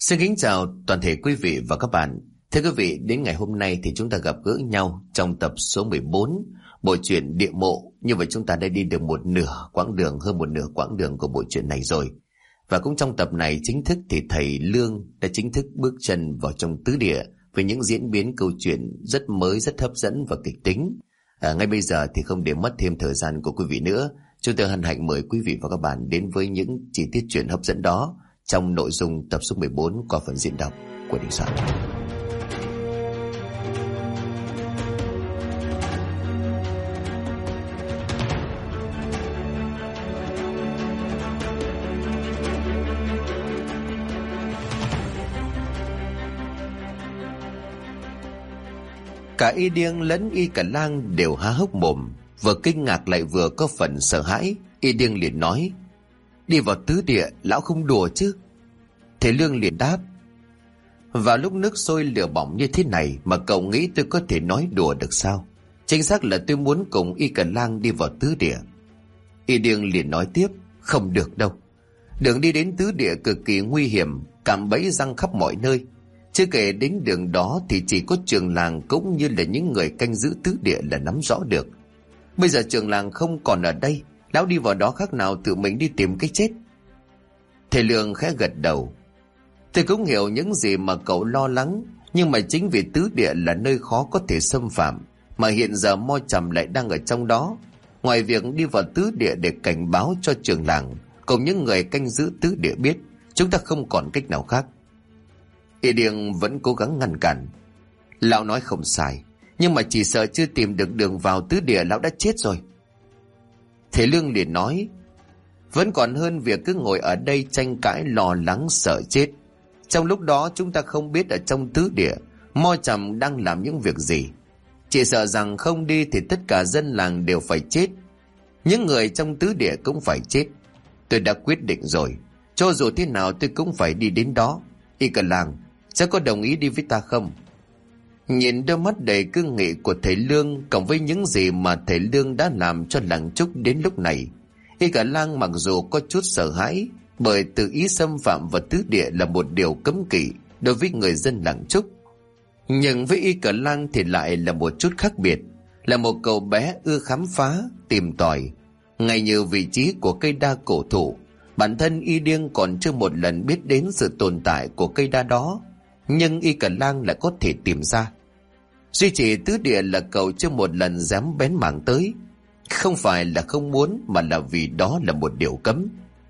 Xin kính chào toàn thể quý vị và các bạn. Thưa quý vị, đến ngày hôm nay thì chúng ta gặp gỡ nhau trong tập số 14 bộ truyện Địa Mộ. Như vậy chúng ta đã đi được hơn một nửa quãng đường của bộ truyện này rồi. Và cũng trong tập này chính thức thì thầy Lương đã chính thức bước chân vào trong tứ địa với những diễn biến câu chuyện rất mới, rất hấp dẫn và kịch tính. Ngay bây giờ thì không để mất thêm thời gian của quý vị nữa, chúng tôi hân hạnh mời quý vị và các bạn đến với những chi tiết truyện hấp dẫn đó trong nội dung tập số 14 qua phần diễn đọc của Đình Soạn. Cả Y Điêng lẫn Y Cả Lang đều há hốc mồm, vừa kinh ngạc lại vừa có phần sợ hãi. Y Điêng liền nói: "Đi vào tứ địa, lão không đùa chứ?" Thầy Lương liền đáp: "Vào lúc nước sôi lửa bỏng như thế này mà cậu nghĩ tôi có thể nói đùa được sao? Chính xác là tôi muốn cùng Y Cả Lang đi vào tứ địa." Y Điêng liền nói tiếp: "Không được đâu. Đường đi đến tứ địa cực kỳ nguy hiểm, cạm bẫy răng khắp mọi nơi. Chưa kể đến đường đó thì chỉ có trường làng cũng như là những người canh giữ tứ địa là nắm rõ được. Bây giờ trường làng không còn ở đây, lão đi vào đó khác nào tự mình đi tìm cái chết." Thầy Lương khẽ gật đầu: "Tôi cũng hiểu những gì mà cậu lo lắng, nhưng mà chính vì tứ địa là nơi khó có thể xâm phạm, mà hiện giờ Mo Trầm lại đang ở trong đó. Ngoài việc đi vào tứ địa để cảnh báo cho trường làng cùng những người canh giữ tứ địa biết, chúng ta không còn cách nào khác." Y Điêng vẫn cố gắng ngăn cản: "Lão nói không sai, nhưng mà chỉ sợ chưa tìm được đường vào tứ địa lão đã chết rồi." Thầy Lương liền nói: "Vẫn còn hơn việc cứ ngồi ở đây tranh cãi lo lắng sợ chết. Trong lúc đó chúng ta không biết ở trong tứ địa Mo Trầm đang làm những việc gì. Chỉ sợ rằng không đi thì tất cả dân làng đều phải chết. Những người trong tứ địa cũng phải chết. Tôi đã quyết định rồi, cho dù thế nào tôi cũng phải đi đến đó. Y Cả Lang, sẽ có đồng ý đi với ta không?" Nhìn đôi mắt đầy cương nghị của thầy Lương cộng với những gì mà thầy Lương đã làm cho làng Trúc đến lúc này, Y Cả Lang mặc dù có chút sợ hãi, bởi tự ý xâm phạm vào tứ địa là một điều cấm kỵ đối với người dân làng Trúc, nhưng với Y Cả Lang thì lại là một chút khác biệt. Là một cậu bé ưa khám phá, tìm tòi. Ngay như vị trí của cây đa cổ thụ, bản thân Y Điêng còn chưa một lần biết đến sự tồn tại của cây đa đó, nhưng Y Cả Lang lại có thể tìm ra. Duy chỉ tứ địa là cậu chưa một lần dám bén mảng tới, không phải là không muốn mà là vì đó là một điều cấm.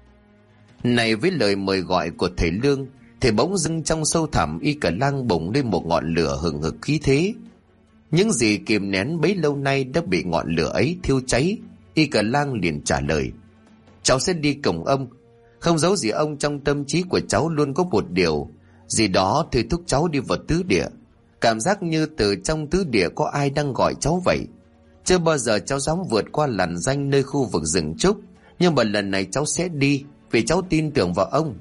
Này, với lời mời gọi của thầy Lương thì bỗng dưng trong sâu thẳm Y Cả Lang bùng lên một ngọn lửa hừng hực khí thế. Những gì kìm nén bấy lâu nay đã bị ngọn lửa ấy thiêu cháy. Y Cả Lang liền trả lời: "Cháu sẽ đi cùng ông. Không giấu gì ông, trong tâm trí của cháu luôn có một điều gì đó thôi thúc cháu đi vào tứ địa. Cảm giác như từ trong tứ địa có ai đang gọi cháu vậy. Chưa bao giờ cháu dám vượt qua làn ranh nơi khu vực rừng trúc, nhưng mà lần này cháu sẽ đi vì cháu tin tưởng vào ông."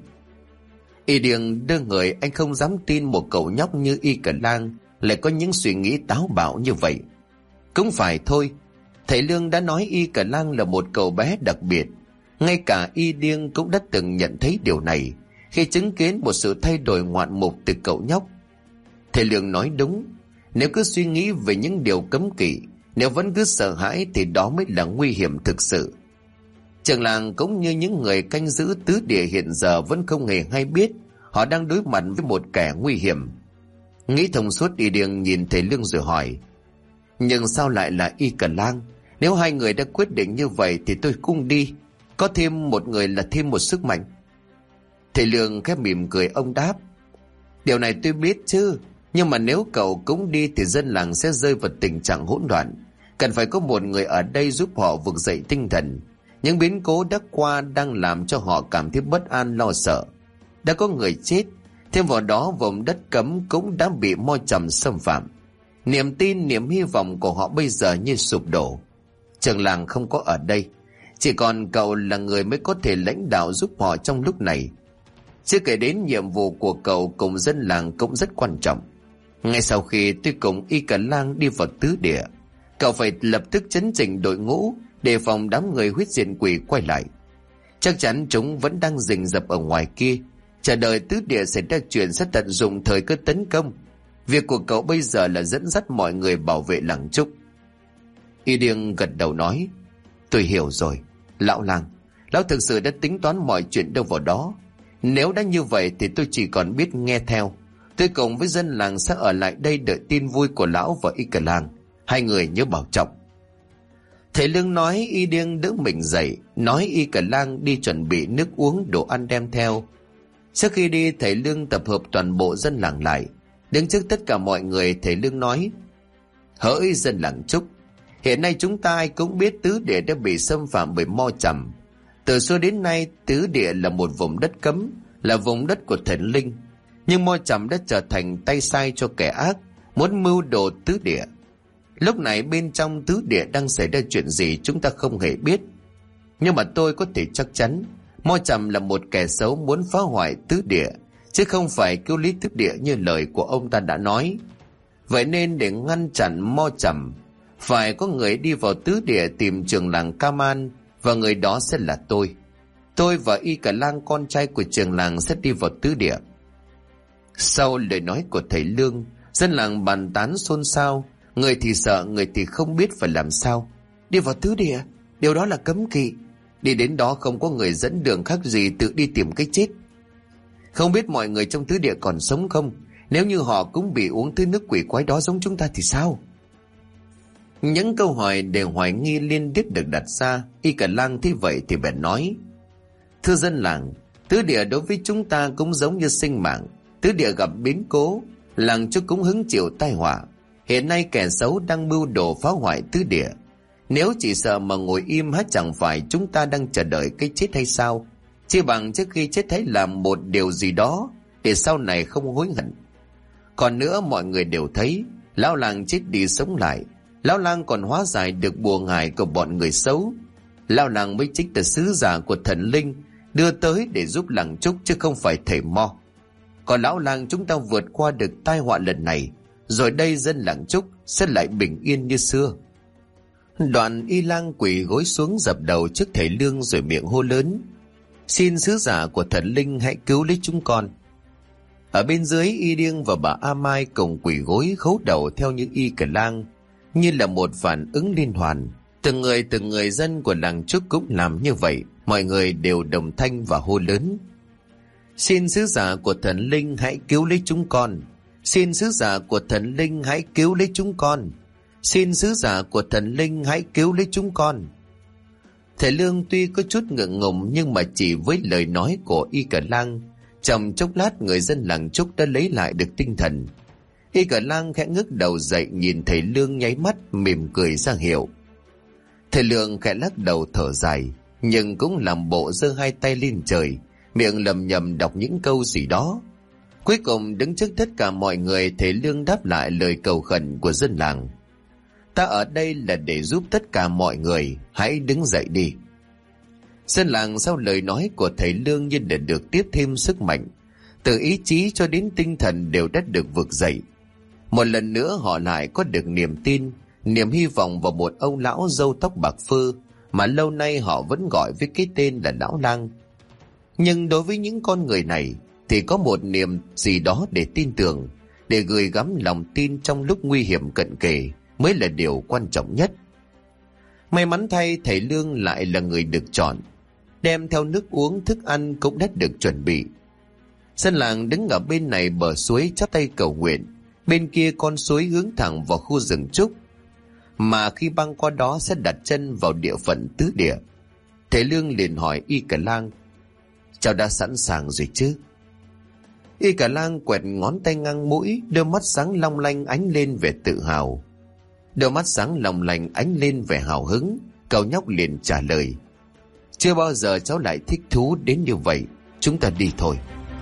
Y Điêng đơ người, anh không dám tin một cậu nhóc như Y Cả Lang lại có những suy nghĩ táo bạo như vậy. Cũng phải thôi, thầy Lương đã nói Y Cả Lang là một cậu bé đặc biệt. Ngay cả Y Điêng cũng đã từng nhận thấy điều này khi chứng kiến một sự thay đổi ngoạn mục từ cậu nhóc. Thầy Lương nói đúng, nếu cứ suy nghĩ về những điều cấm kỵ, nếu vẫn cứ sợ hãi thì đó mới là nguy hiểm thực sự. Trường làng cũng như những người canh giữ tứ địa hiện giờ vẫn không hề hay biết họ đang đối mặt với một kẻ nguy hiểm. Nghĩ thông suốt, Y Điêng nhìn thầy Lương rồi hỏi: "Nhưng sao lại là Y Cả Lang? Nếu hai người đã quyết định như vậy thì tôi cũng đi. Có thêm một người là thêm một sức mạnh." Thầy Lương khẽ mỉm cười, ông đáp: "Điều này tôi biết chứ, nhưng mà nếu cậu cũng đi thì dân làng sẽ rơi vào tình trạng hỗn loạn. Cần phải có một người ở đây giúp họ vực dậy tinh thần. Những biến cố đã qua đang làm cho họ cảm thấy bất an lo sợ. Đã có người chết, thêm vào đó vùng đất cấm cũng đã bị Mo Trầm xâm phạm. Niềm tin, niềm hy vọng của họ bây giờ như sụp đổ. Trường làng không có ở đây, chỉ còn cậu là người mới có thể lãnh đạo giúp họ trong lúc này. Chưa kể đến nhiệm vụ của cậu cùng dân làng cũng rất quan trọng. Ngay sau khi tôi cùng Y Cả Lang đi vào tứ địa, cậu phải lập tức chấn chỉnh đội ngũ, đề phòng đám người huyết diện quỷ quay lại. Chắc chắn chúng vẫn đang rình rập ở ngoài kia. Chờ đợi tứ địa xảy ra chuyện sẽ tận dụng thời cơ tấn công. Việc của cậu bây giờ là dẫn dắt mọi người bảo vệ làng Trúc. Y Điêng gật đầu nói, tôi hiểu rồi. Lão làng, lão thực sự đã tính toán mọi chuyện đâu vào đó. Nếu đã như vậy thì tôi chỉ còn biết nghe theo. Tôi cùng với dân làng sẽ ở lại đây đợi tin vui của lão và Y Cờ Lang. Hai người nhớ bảo trọng. Thầy Lương nói, Y Điêng đỡ mình dậy, nói Y Cờ Lang đi chuẩn bị nước uống đồ ăn đem theo. Trước khi đi, thầy Lương tập hợp toàn bộ dân làng lại. Đứng trước tất cả mọi người, thầy Lương nói, hỡi dân làng Trúc, hiện nay chúng ta ai cũng biết tứ địa đã bị xâm phạm bởi Mo Trầm. Từ xưa đến nay, tứ địa là một vùng đất cấm, là vùng đất của thần linh. Nhưng Mo Trầm đã trở thành tay sai cho kẻ ác, muốn mưu đồ tứ địa. Lúc này bên trong tứ địa đang xảy ra chuyện gì chúng ta không hề biết. Nhưng mà tôi có thể chắc chắn, Mo Trầm là một kẻ xấu muốn phá hoại tứ địa, chứ không phải cứu lý tứ địa như lời của ông ta đã nói. Vậy nên để ngăn chặn Mo Trầm, phải có người đi vào tứ địa tìm trường làng Kaman, và người đó sẽ là tôi. Tôi và Y Cờ Lang, con trai của trường làng, sẽ đi vào tứ địa. Sau lời nói của thầy Lương, dân làng bàn tán xôn xao, người thì sợ, người thì không biết phải làm sao. Đi vào tứ địa, điều đó là cấm kỵ. Đi đến đó không có người dẫn đường khác gì tự đi tìm cái chết. Không biết mọi người trong tứ địa còn sống không? Nếu như họ cũng bị uống thứ nước quỷ quái đó giống chúng ta thì sao? Những câu hỏi đều hoài nghi liên tiếp được đặt ra. Y Cờ Lang thấy vậy thì bèn nói, thưa dân làng, tứ địa đối với chúng ta cũng giống như sinh mạng. Tứ địa gặp biến cố, làng Trúc cũng hứng chịu tai họa. Hiện nay kẻ xấu đang mưu đồ phá hoại tứ địa. Nếu chỉ sợ mà ngồi im, há chẳng phải chúng ta đang chờ đợi cái chết hay sao? Chỉ bằng trước khi chết hãy làm một điều gì đó để sau này không hối hận. Còn nữa, mọi người đều thấy lão làng chết đi sống lại. Lão làng còn hóa giải được bùa ngải của bọn người xấu. Lão làng mới chính là sứ giả của thần linh đưa tới để giúp làng Trúc, chứ không phải thầy Mo. Còn lão làng chúng ta vượt qua được tai họa lần này, rồi đây dân làng Trúc sẽ lại bình yên như xưa. Đoạn Y Lang quỳ gối xuống dập đầu trước thầy Lương rồi miệng hô lớn, xin sứ giả của thần linh hãy cứu lấy chúng con. Ở bên dưới, Y Điêng và bà A Mai cùng quỳ gối khấu đầu theo như Y Cờ Lang, như là một phản ứng liên hoàn. Từng người dân của làng Trúc cũng làm như vậy. Mọi người đều đồng thanh và hô lớn, xin sứ giả của thần linh hãy cứu lấy chúng con. Xin sứ giả của thần linh hãy cứu lấy chúng con. Xin sứ giả của thần linh hãy cứu lấy chúng con. Thầy Lương tuy có chút ngượng ngùng, nhưng mà chỉ với lời nói của Y Cờ Lang, trong chốc lát người dân làng Trúc đã lấy lại được tinh thần. Y Cờ Lang khẽ ngước đầu dậy, nhìn thầy Lương nháy mắt mỉm cười ra hiệu. Thầy Lương khẽ lắc đầu thở dài, nhưng cũng làm bộ giơ hai tay lên trời, miệng lầm nhầm đọc những câu gì đó. Cuối cùng đứng trước tất cả mọi người, thầy Lương đáp lại lời cầu khẩn của dân làng, ta ở đây là để giúp tất cả mọi người, hãy đứng dậy đi. Dân làng sau lời nói của thầy Lương như để được tiếp thêm sức mạnh, từ ý chí cho đến tinh thần đều đã được vực dậy. Một lần nữa họ lại có được niềm tin, niềm hy vọng vào một ông lão râu tóc bạc phơ mà lâu nay họ vẫn gọi với cái tên là Lão Lang. Nhưng đối với những con người này thì có một niềm gì đó để tin tưởng, để gửi gắm lòng tin trong lúc nguy hiểm cận kề mới là điều quan trọng nhất. May mắn thay, thầy Lương lại là người được chọn, đem theo nước uống thức ăn cũng đã được chuẩn bị. Dân làng đứng ở bên này bờ suối chắp tay cầu nguyện, bên kia con suối hướng thẳng vào khu rừng trúc, mà khi băng qua đó sẽ đặt chân vào địa phận tứ địa. Thầy Lương liền hỏi Y Cờ Lang, cháu đã sẵn sàng rồi chứ? Y Cờ Lang quẹt ngón tay ngang mũi, đôi mắt sáng long lanh ánh lên vẻ tự hào. Đôi mắt sáng long lanh ánh lên vẻ hào hứng, cậu nhóc liền trả lời, chưa bao giờ cháu lại thích thú đến như vậy, chúng ta đi thôi.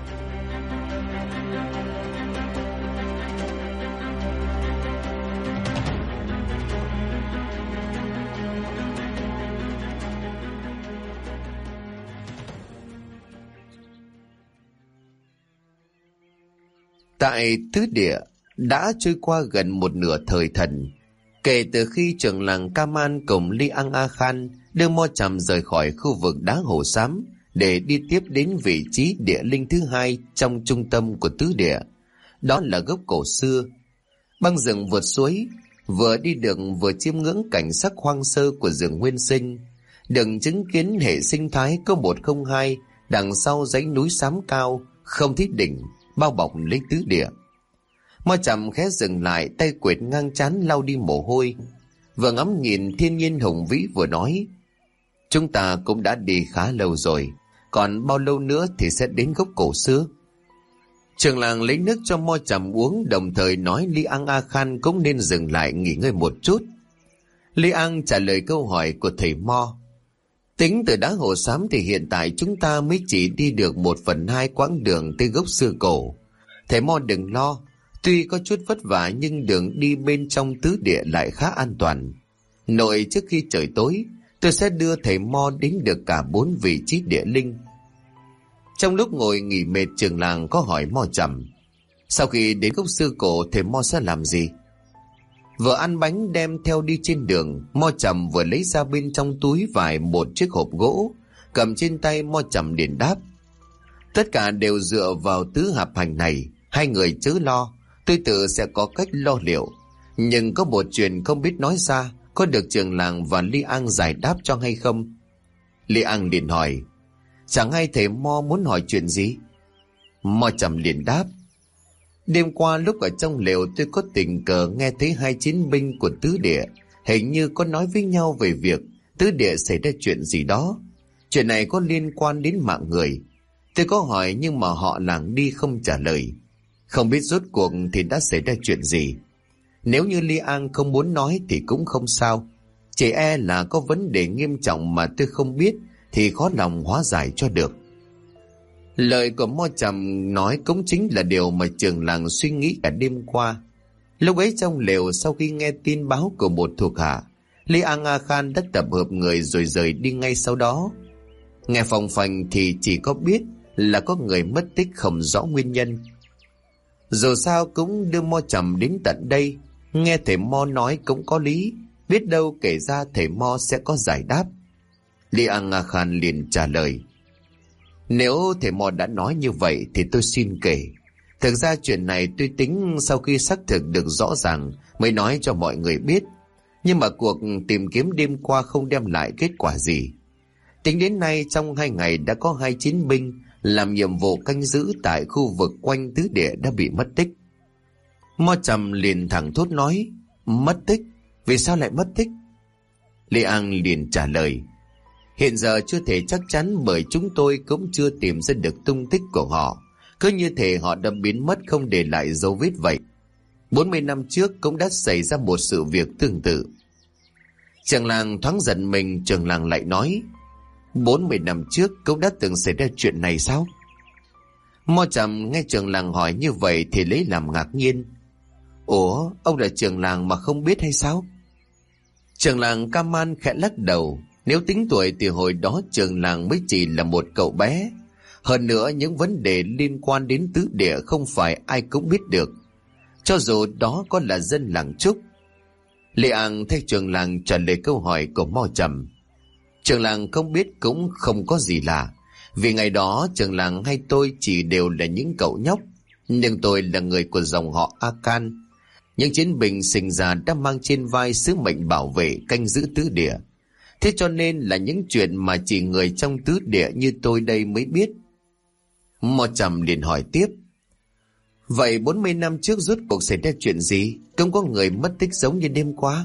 Tại tứ địa đã trôi qua gần một nửa thời thần, kể từ khi trưởng làng Kaman cùng Li Ang A Khan đưa Mo Trầm rời khỏi khu vực đá Hồ Xám để đi tiếp đến vị trí địa linh thứ hai trong trung tâm của tứ địa. Đó là gốc cổ xưa. Băng rừng vượt suối, vừa đi được vừa chiêm ngưỡng cảnh sắc hoang sơ của rừng nguyên sinh, đừng chứng kiến hệ sinh thái có 102 đằng sau dãy núi xám cao không thiết đỉnh bao bọc lấy tứ địa. Mo Trầm khẽ dừng lại, tay quệt ngang trán lau đi mồ hôi, vừa ngắm nhìn thiên nhiên hùng vĩ vừa nói: chúng ta cũng đã đi khá lâu rồi, còn bao lâu nữa thì sẽ đến gốc cổ xưa? Trường làng lấy nước cho Mo Trầm uống, đồng thời nói Li Ang A Khan cũng nên dừng lại nghỉ ngơi một chút. Li Ang trả lời câu hỏi của thầy Mo: tính từ đá Hồ Xám thì hiện tại chúng ta mới chỉ đi được 1/2 quãng đường tới gốc xưa cổ. Thầy Mo đừng lo, tuy có chút vất vả nhưng đường đi bên trong tứ địa lại khá an toàn. Nội trước khi trời tối, tôi sẽ đưa thầy Mo đến được cả 4 vị trí địa linh. Trong lúc ngồi nghỉ mệt, trường làng có hỏi Mo Trầm: sau khi đến gốc xưa cổ thầy Mo sẽ làm gì? Vừa ăn bánh đem theo đi trên đường, Mo Trầm vừa lấy ra bên trong túi vải một chiếc hộp gỗ, cầm trên tay. Mo Trầm liền đáp: tất cả đều dựa vào tứ hạp hành này, hai người chớ lo, tôi tự sẽ có cách lo liệu. Nhưng có một chuyện không biết nói ra, có được trường làng và Li Ang giải đáp cho hay không? Li Ang liền hỏi: chẳng hay thầy Mo muốn hỏi chuyện gì? Mo Trầm liền đáp: đêm qua lúc ở trong lều tôi có tình cờ nghe thấy 2 chiến binh của tứ địa hình như có nói với nhau về việc tứ địa xảy ra chuyện gì đó. Chuyện này có liên quan đến mạng người. Tôi có hỏi nhưng mà họ lảng đi không trả lời. Không biết rốt cuộc thì đã xảy ra chuyện gì. Nếu như Li Ang không muốn nói thì cũng không sao. Chỉ e là có vấn đề nghiêm trọng mà tôi không biết thì khó lòng hóa giải cho được. Lời của Mo Trầm nói cũng chính là điều mà trường làng suy nghĩ cả đêm qua. Lúc ấy trong lều, sau khi nghe tin báo của một thuộc hạ, Li Ang A Khan đã tập hợp người rồi rời đi ngay sau đó. Nghe phồng phành thì chỉ có biết là có người mất tích không rõ nguyên nhân. Dù sao cũng đưa Mo Trầm đến tận đây, nghe thầy Mo nói cũng có lý, biết đâu kể ra thầy Mo sẽ có giải đáp. Li Ang A Khan liền trả lời: nếu thầy Mo đã nói như vậy thì tôi xin kể. Thực ra chuyện này tôi tính sau khi xác thực được rõ ràng mới nói cho mọi người biết. Nhưng mà cuộc tìm kiếm đêm qua không đem lại kết quả gì. Tính đến nay trong 2 ngày đã có 2 chiến binh làm nhiệm vụ canh giữ tại khu vực quanh tứ địa đã bị mất tích. Mo Trầm liền thẳng thốt nói: mất tích? Vì sao lại mất tích? Li Ang liền trả lời: hiện giờ chưa thể chắc chắn, bởi chúng tôi cũng chưa tìm ra được tung tích của họ. Cứ như thể họ đã biến mất không để lại dấu vết vậy. 40 năm trước cũng đã xảy ra một sự việc tương tự. Trường làng thoáng giận mình, trường làng lại nói: 40 năm trước cũng đã từng xảy ra chuyện này sao? Mo Trầm nghe trường làng hỏi như vậy thì lấy làm ngạc nhiên: ủa, ông là trường làng mà không biết hay sao? Trường làng Kaman khẽ lắc đầu. Nếu tính tuổi thì hồi đó trường làng mới chỉ là một cậu bé. Hơn nữa những vấn đề liên quan đến tứ địa không phải ai cũng biết được, cho dù đó có là dân làng Trúc. Li Ang thay trường làng trả lời câu hỏi của Mo Trầm: trường làng không biết cũng không có gì lạ, vì ngày đó trường làng hay tôi chỉ đều là những cậu nhóc. Nhưng tôi là người của dòng họ A Khan. Những chiến binh sinh ra đã mang trên vai sứ mệnh bảo vệ canh giữ tứ địa. Thế cho nên là những chuyện mà chỉ người trong tứ địa như tôi đây mới biết. Mo Trầm liền hỏi tiếp: vậy 40 năm trước rốt cuộc xảy ra chuyện gì? Không có người mất tích giống như đêm qua?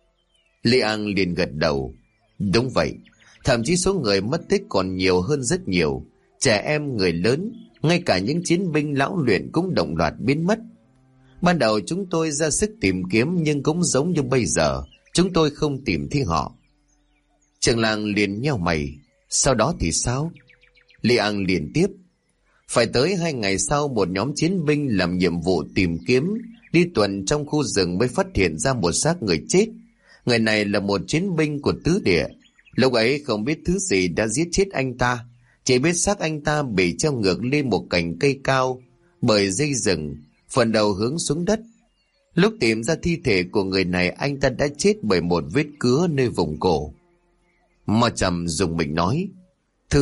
Li Ang liền gật đầu: đúng vậy, thậm chí số người mất tích còn nhiều hơn rất nhiều. Trẻ em, người lớn, ngay cả những chiến binh lão luyện cũng đồng loạt biến mất. Ban đầu chúng tôi ra sức tìm kiếm, nhưng cũng giống như bây giờ, chúng tôi không tìm thấy họ. Trường làng liền nheo mày: sau đó thì sao? Li Ang liền tiếp: phải tới 2 ngày sau, một nhóm chiến binh làm nhiệm vụ tìm kiếm đi tuần trong khu rừng mới phát hiện ra một xác người chết. Người này là một chiến binh của tứ địa. Lúc ấy không biết thứ gì đã giết chết anh ta, chỉ biết xác anh ta bị treo ngược lên một cành cây cao bởi dây rừng, phần đầu hướng xuống đất. Lúc tìm ra thi thể của người này, anh ta đã chết bởi một vết cứa nơi vùng cổ. Mo Trầm dùng mình nói: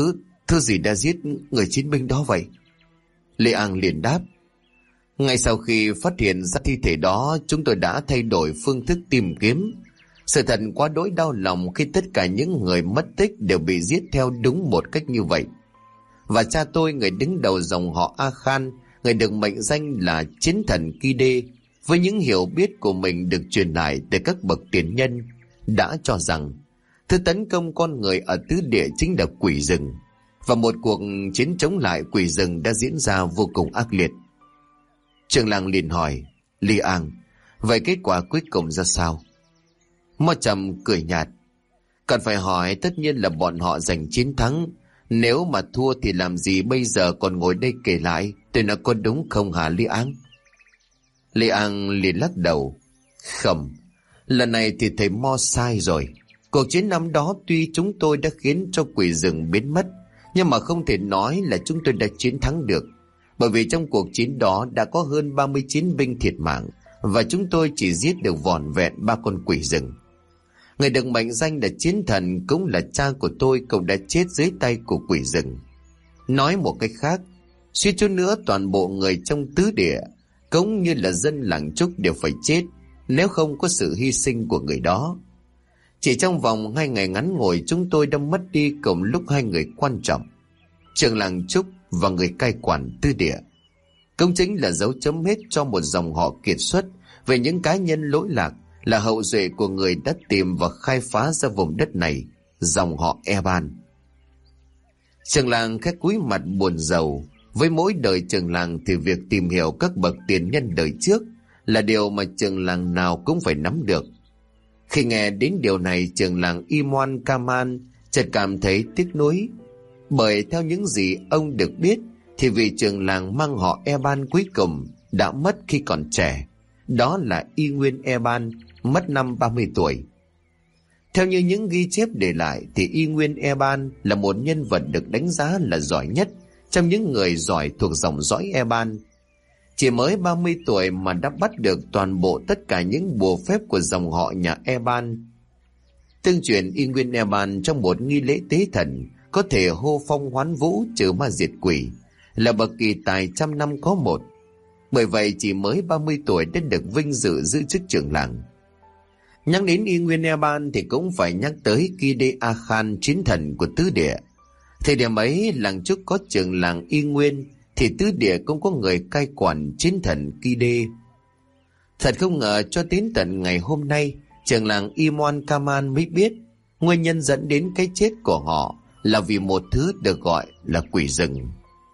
Thứ gì đã giết người chiến binh đó vậy? Lê An liền đáp. Ngay sau khi phát hiện ra thi thể đó, chúng tôi đã thay đổi phương thức tìm kiếm. Sự thật quá đỗi đau lòng khi tất cả những người mất tích đều bị giết theo đúng một cách như vậy. Và cha tôi, người đứng đầu dòng họ A Khan, người được mệnh danh là chiến thần Ki Đê, với những hiểu biết của mình được truyền lại từ các bậc tiền nhân, đã cho rằng thứ tấn công con người ở tứ địa chính là quỷ rừng, và một cuộc chiến chống lại quỷ rừng đã diễn ra vô cùng ác liệt. Trường làng liền hỏi, Li An, vậy kết quả cuối cùng ra sao? Mo Trầm cười nhạt, còn phải hỏi, tất nhiên là bọn họ giành chiến thắng. Nếu mà thua thì làm gì bây giờ còn ngồi đây kể lại, tôi nói có đúng không hả Li An? Li An liền lắc đầu, không, lần này thì thầy Mo sai rồi. Cuộc chiến năm đó tuy chúng tôi đã khiến cho quỷ rừng biến mất, nhưng mà không thể nói là chúng tôi đã chiến thắng được. Bởi vì trong cuộc chiến đó đã có hơn 30 chiến binh thiệt mạng, và chúng tôi chỉ giết được vỏn vẹn 3 con quỷ rừng. Người được mệnh danh là chiến thần cũng là cha của tôi, cũng đã chết dưới tay của quỷ rừng. Nói một cách khác, suýt chút nữa toàn bộ người trong tứ địa cũng như là dân làng Trúc đều phải chết nếu không có sự hy sinh của người đó. Chỉ trong vòng 2 ngày ngắn ngủi, chúng tôi đã mất đi cùng lúc 2 người quan trọng, trưởng làng Trúc và người cai quản tứ địa. Cũng chính là dấu chấm hết cho một dòng họ kiệt xuất về những cá nhân lỗi lạc, là hậu duệ của người đã tìm và khai phá ra vùng đất này, dòng họ Eban. Trường làng khẽ cúi mặt buồn rầu. Với mỗi đời trường làng thì việc tìm hiểu các bậc tiền nhân đời trước là điều mà trường làng nào cũng phải nắm được. Khi nghe đến điều này, trường làng Imoan Kaman chợt cảm thấy tiếc nuối, bởi theo những gì ông được biết thì vị trường làng mang họ Eban cuối cùng đã mất khi còn trẻ, đó là Y Nguyên Eban, mất năm 30 tuổi. Theo như những ghi chép để lại thì Y Nguyên Eban là một nhân vật được đánh giá là giỏi nhất trong những người giỏi thuộc dòng dõi Eban. Chỉ mới 30 tuổi mà đã bắt được toàn bộ tất cả những bùa phép của dòng họ nhà Eban. Tương truyền Y Nguyên Eban trong một nghi lễ tế thần có thể hô phong hoán vũ, trừ ma diệt quỷ, là bậc kỳ tài trăm năm có một. Bởi vậy chỉ mới 30 tuổi đã được vinh dự giữ chức trưởng làng. Nhắc đến Y Nguyên Eban thì cũng phải nhắc tới Ki Đê A Khan, chiến thần của tứ địa. Thời điểm ấy làng Trúc có trưởng làng Y Nguyên thì tứ địa cũng có người cai quản, chiến thần Ki Đê. Thật không ngờ cho đến tận ngày hôm nay, trưởng làng Imoan Kaman mới biết nguyên nhân dẫn đến cái chết của họ là vì một thứ được gọi là quỷ rừng.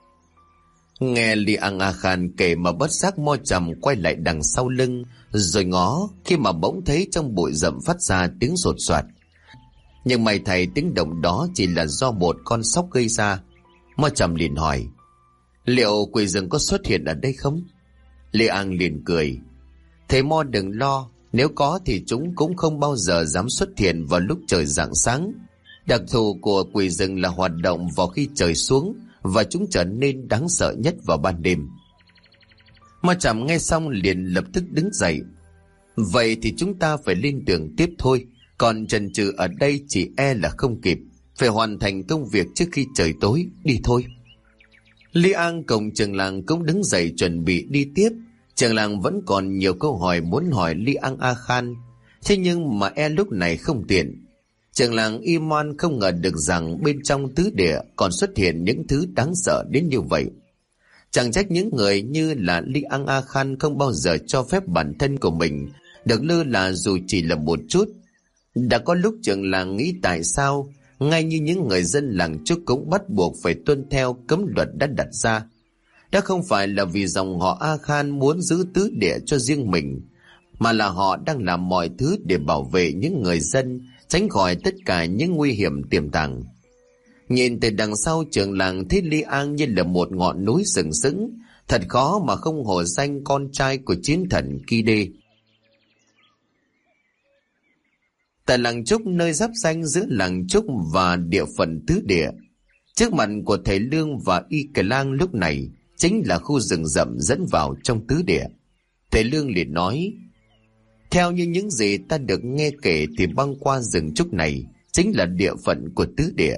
Nghe Li An A Khan kể mà bất giác Mo Trầm quay lại đằng sau lưng rồi ngó, khi mà bỗng thấy trong bụi rậm phát ra tiếng sột soạt. Nhưng may thầy tiếng động đó chỉ là do một con sóc gây ra. Mo Trầm liền hỏi, liệu quỷ rừng có xuất hiện ở đây không? Li An liền cười, thầy Mo đừng lo, nếu có thì chúng cũng không bao giờ dám xuất hiện vào lúc trời rạng sáng. Đặc thù của quỷ rừng là hoạt động vào khi trời xuống, và chúng trở nên đáng sợ nhất vào ban đêm. Mo Trầm nghe xong liền lập tức đứng dậy. Vậy thì chúng ta phải lên đường tiếp thôi, còn chần chừ ở đây chỉ e là không kịp, phải hoàn thành công việc trước khi trời tối, đi thôi. Li An cùng trưởng làng cũng đứng dậy chuẩn bị đi tiếp. Trưởng làng vẫn còn nhiều câu hỏi muốn hỏi Li An A Khan, thế nhưng mà e lúc này không tiện. Trưởng làng Iman không ngờ được rằng bên trong tứ địa còn xuất hiện những thứ đáng sợ đến như vậy. Chẳng trách những người như là Li An A Khan không bao giờ cho phép bản thân của mình được lơ là dù chỉ là một chút. Đã có lúc trưởng làng nghĩ tại sao ngay như những người dân làng Trúc cũng bắt buộc phải tuân theo cấm luật đã đặt ra. Đã không phải là vì dòng họ A Khan muốn giữ tứ địa cho riêng mình, mà là họ đang làm mọi thứ để bảo vệ những người dân tránh khỏi tất cả những nguy hiểm tiềm tàng. Nhìn từ đằng sau, trưởng làng thấy Li An như là một ngọn núi sừng sững, thật khó mà không hổ danh con trai của chiến thần Ki Đê. Tại làng Trúc, nơi giáp ranh giữa làng Trúc và địa phận tứ địa, trước mặt của thầy Lương và Y Cờ Lang lúc này chính là khu rừng rậm dẫn vào trong tứ địa. Thầy Lương liền nói, theo như những gì ta được nghe kể thì băng qua rừng Trúc này chính là địa phận của tứ địa.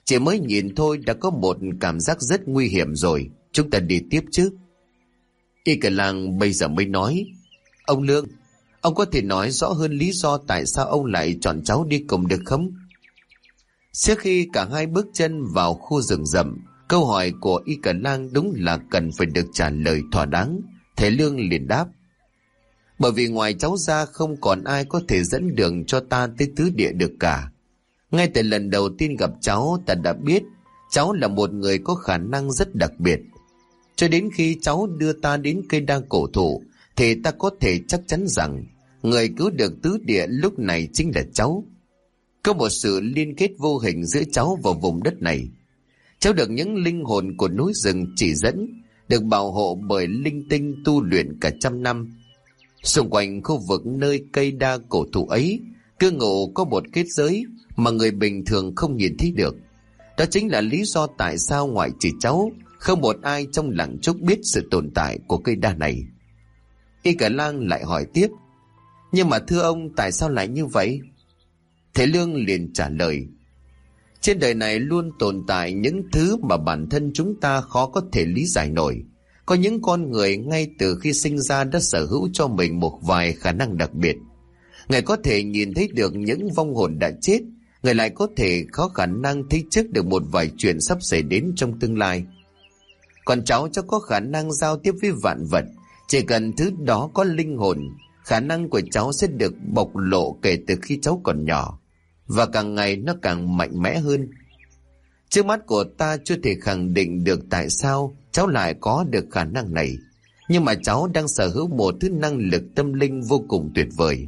Chỉ mới nhìn thôi đã có một cảm giác rất nguy hiểm rồi. Chúng ta đi tiếp chứ. Y Cả Lang bây giờ mới nói: Ông Lương, ông có thể nói rõ hơn lý do tại sao ông lại chọn cháu đi cùng được không? Trước khi cả hai bước chân vào khu rừng rậm, câu hỏi của Y Cả Lang đúng là cần phải được trả lời thỏa đáng. Thầy Lương liền đáp: Bởi vì ngoài cháu ra không còn ai có thể dẫn đường cho ta tới tứ địa được cả. Ngay từ lần đầu tiên gặp cháu, ta đã biết cháu là một người có khả năng rất đặc biệt. Cho đến khi cháu đưa ta đến cây đa cổ thụ thì ta có thể chắc chắn rằng người cứu được tứ địa lúc này chính là cháu. Có một sự liên kết vô hình giữa cháu và vùng đất này. Cháu được những linh hồn của núi rừng chỉ dẫn, được bảo hộ bởi linh tinh tu luyện cả trăm năm. Xung quanh khu vực nơi cây đa cổ thụ ấy, cư ngụ có một kết giới mà người bình thường không nhìn thấy được. Đó chính là lý do tại sao ngoại trừ cháu, không một ai trong làng Trúc biết sự tồn tại của cây đa này. Y Cả Lang lại hỏi tiếp: Nhưng mà thưa ông, tại sao lại như vậy? Thầy Lương liền trả lời: Trên đời này luôn tồn tại những thứ mà bản thân chúng ta khó có thể lý giải nổi. Có những con người ngay từ khi sinh ra đã sở hữu cho mình một vài khả năng đặc biệt. Người có thể nhìn thấy được những vong hồn đã chết, người lại có thể có khả năng thấy trước được một vài chuyện sắp xảy đến trong tương lai. Còn cháu có khả năng giao tiếp với vạn vật. Chỉ cần thứ đó có linh hồn, khả năng của cháu sẽ được bộc lộ kể từ khi cháu còn nhỏ, và càng ngày nó càng mạnh mẽ hơn. Trước mắt của ta chưa thể khẳng định được tại sao cháu lại có được khả năng này, nhưng mà cháu đang sở hữu một thứ năng lực tâm linh vô cùng tuyệt vời.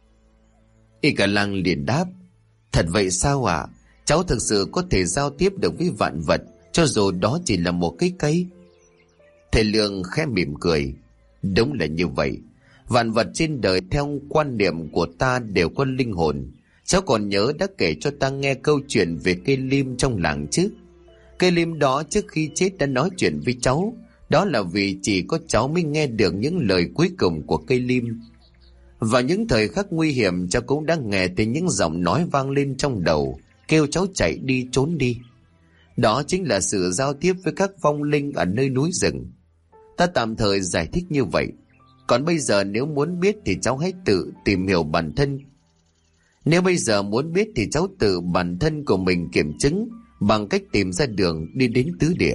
Y Cả Lang liền đáp: Thật vậy sao ạ? Cháu thực sự có thể giao tiếp được với vạn vật, cho dù đó chỉ là một cái cây? Thầy Lương khẽ mỉm cười: Đúng là như vậy. Vạn vật trên đời theo quan niệm của ta đều có linh hồn. Cháu còn nhớ đã kể cho ta nghe câu chuyện về cây lim trong làng chứ? Cây lim đó trước khi chết đã nói chuyện với cháu. Đó là vì chỉ có cháu mới nghe được những lời cuối cùng của cây lim. Và những thời khắc nguy hiểm, cháu cũng đã nghe thấy những giọng nói vang lên trong đầu, kêu cháu chạy đi, trốn đi. Đó chính là sự giao tiếp với các vong linh ở nơi núi rừng. Ta tạm thời giải thích như vậy. Còn bây giờ nếu muốn biết thì cháu hãy tự tìm hiểu bản thân. Nếu bây giờ muốn biết thì cháu tự bản thân của mình kiểm chứng bằng cách tìm ra đường đi đến tứ địa.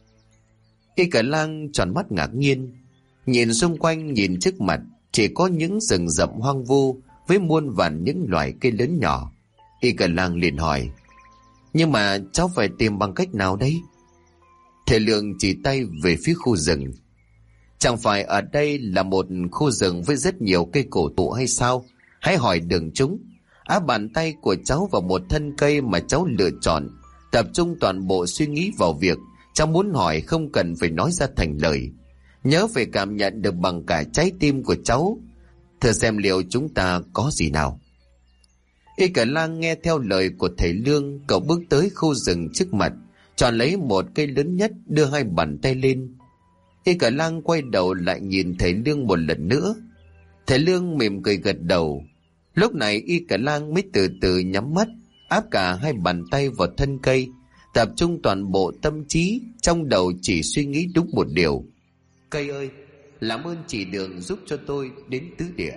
Y Cả Lang tròn mắt ngạc nhiên, nhìn xung quanh, nhìn trước mặt chỉ có những rừng rậm hoang vu với muôn vàn những loài cây lớn nhỏ. Y Cả Lang liền hỏi: Nhưng mà cháu phải tìm bằng cách nào đấy? Thầy Lương chỉ tay về phía khu rừng: Chẳng phải ở đây là một khu rừng với rất nhiều cây cổ thụ hay sao? Hãy hỏi đường chúng. Áp bàn tay của cháu vào một thân cây mà cháu lựa chọn, tập trung toàn bộ suy nghĩ vào việc cháu muốn hỏi, không cần phải nói ra thành lời. Nhớ phải cảm nhận được bằng cả trái tim của cháu. Thử xem liệu chúng ta có gì nào. Y Cả Lang nghe theo lời của thầy Lương, cậu bước tới khu rừng trước mặt, chọn lấy một cây lớn nhất, đưa hai bàn tay lên. Y Cả Lang quay đầu lại nhìn thầy Lương một lần nữa. Thầy Lương mỉm cười gật đầu. Lúc này Y Cả Lang mới từ từ nhắm mắt, áp cả hai bàn tay vào thân cây, tập trung toàn bộ tâm trí, trong đầu chỉ suy nghĩ đúng một điều: Cây ơi, làm ơn chỉ đường giúp cho tôi đến tứ địa.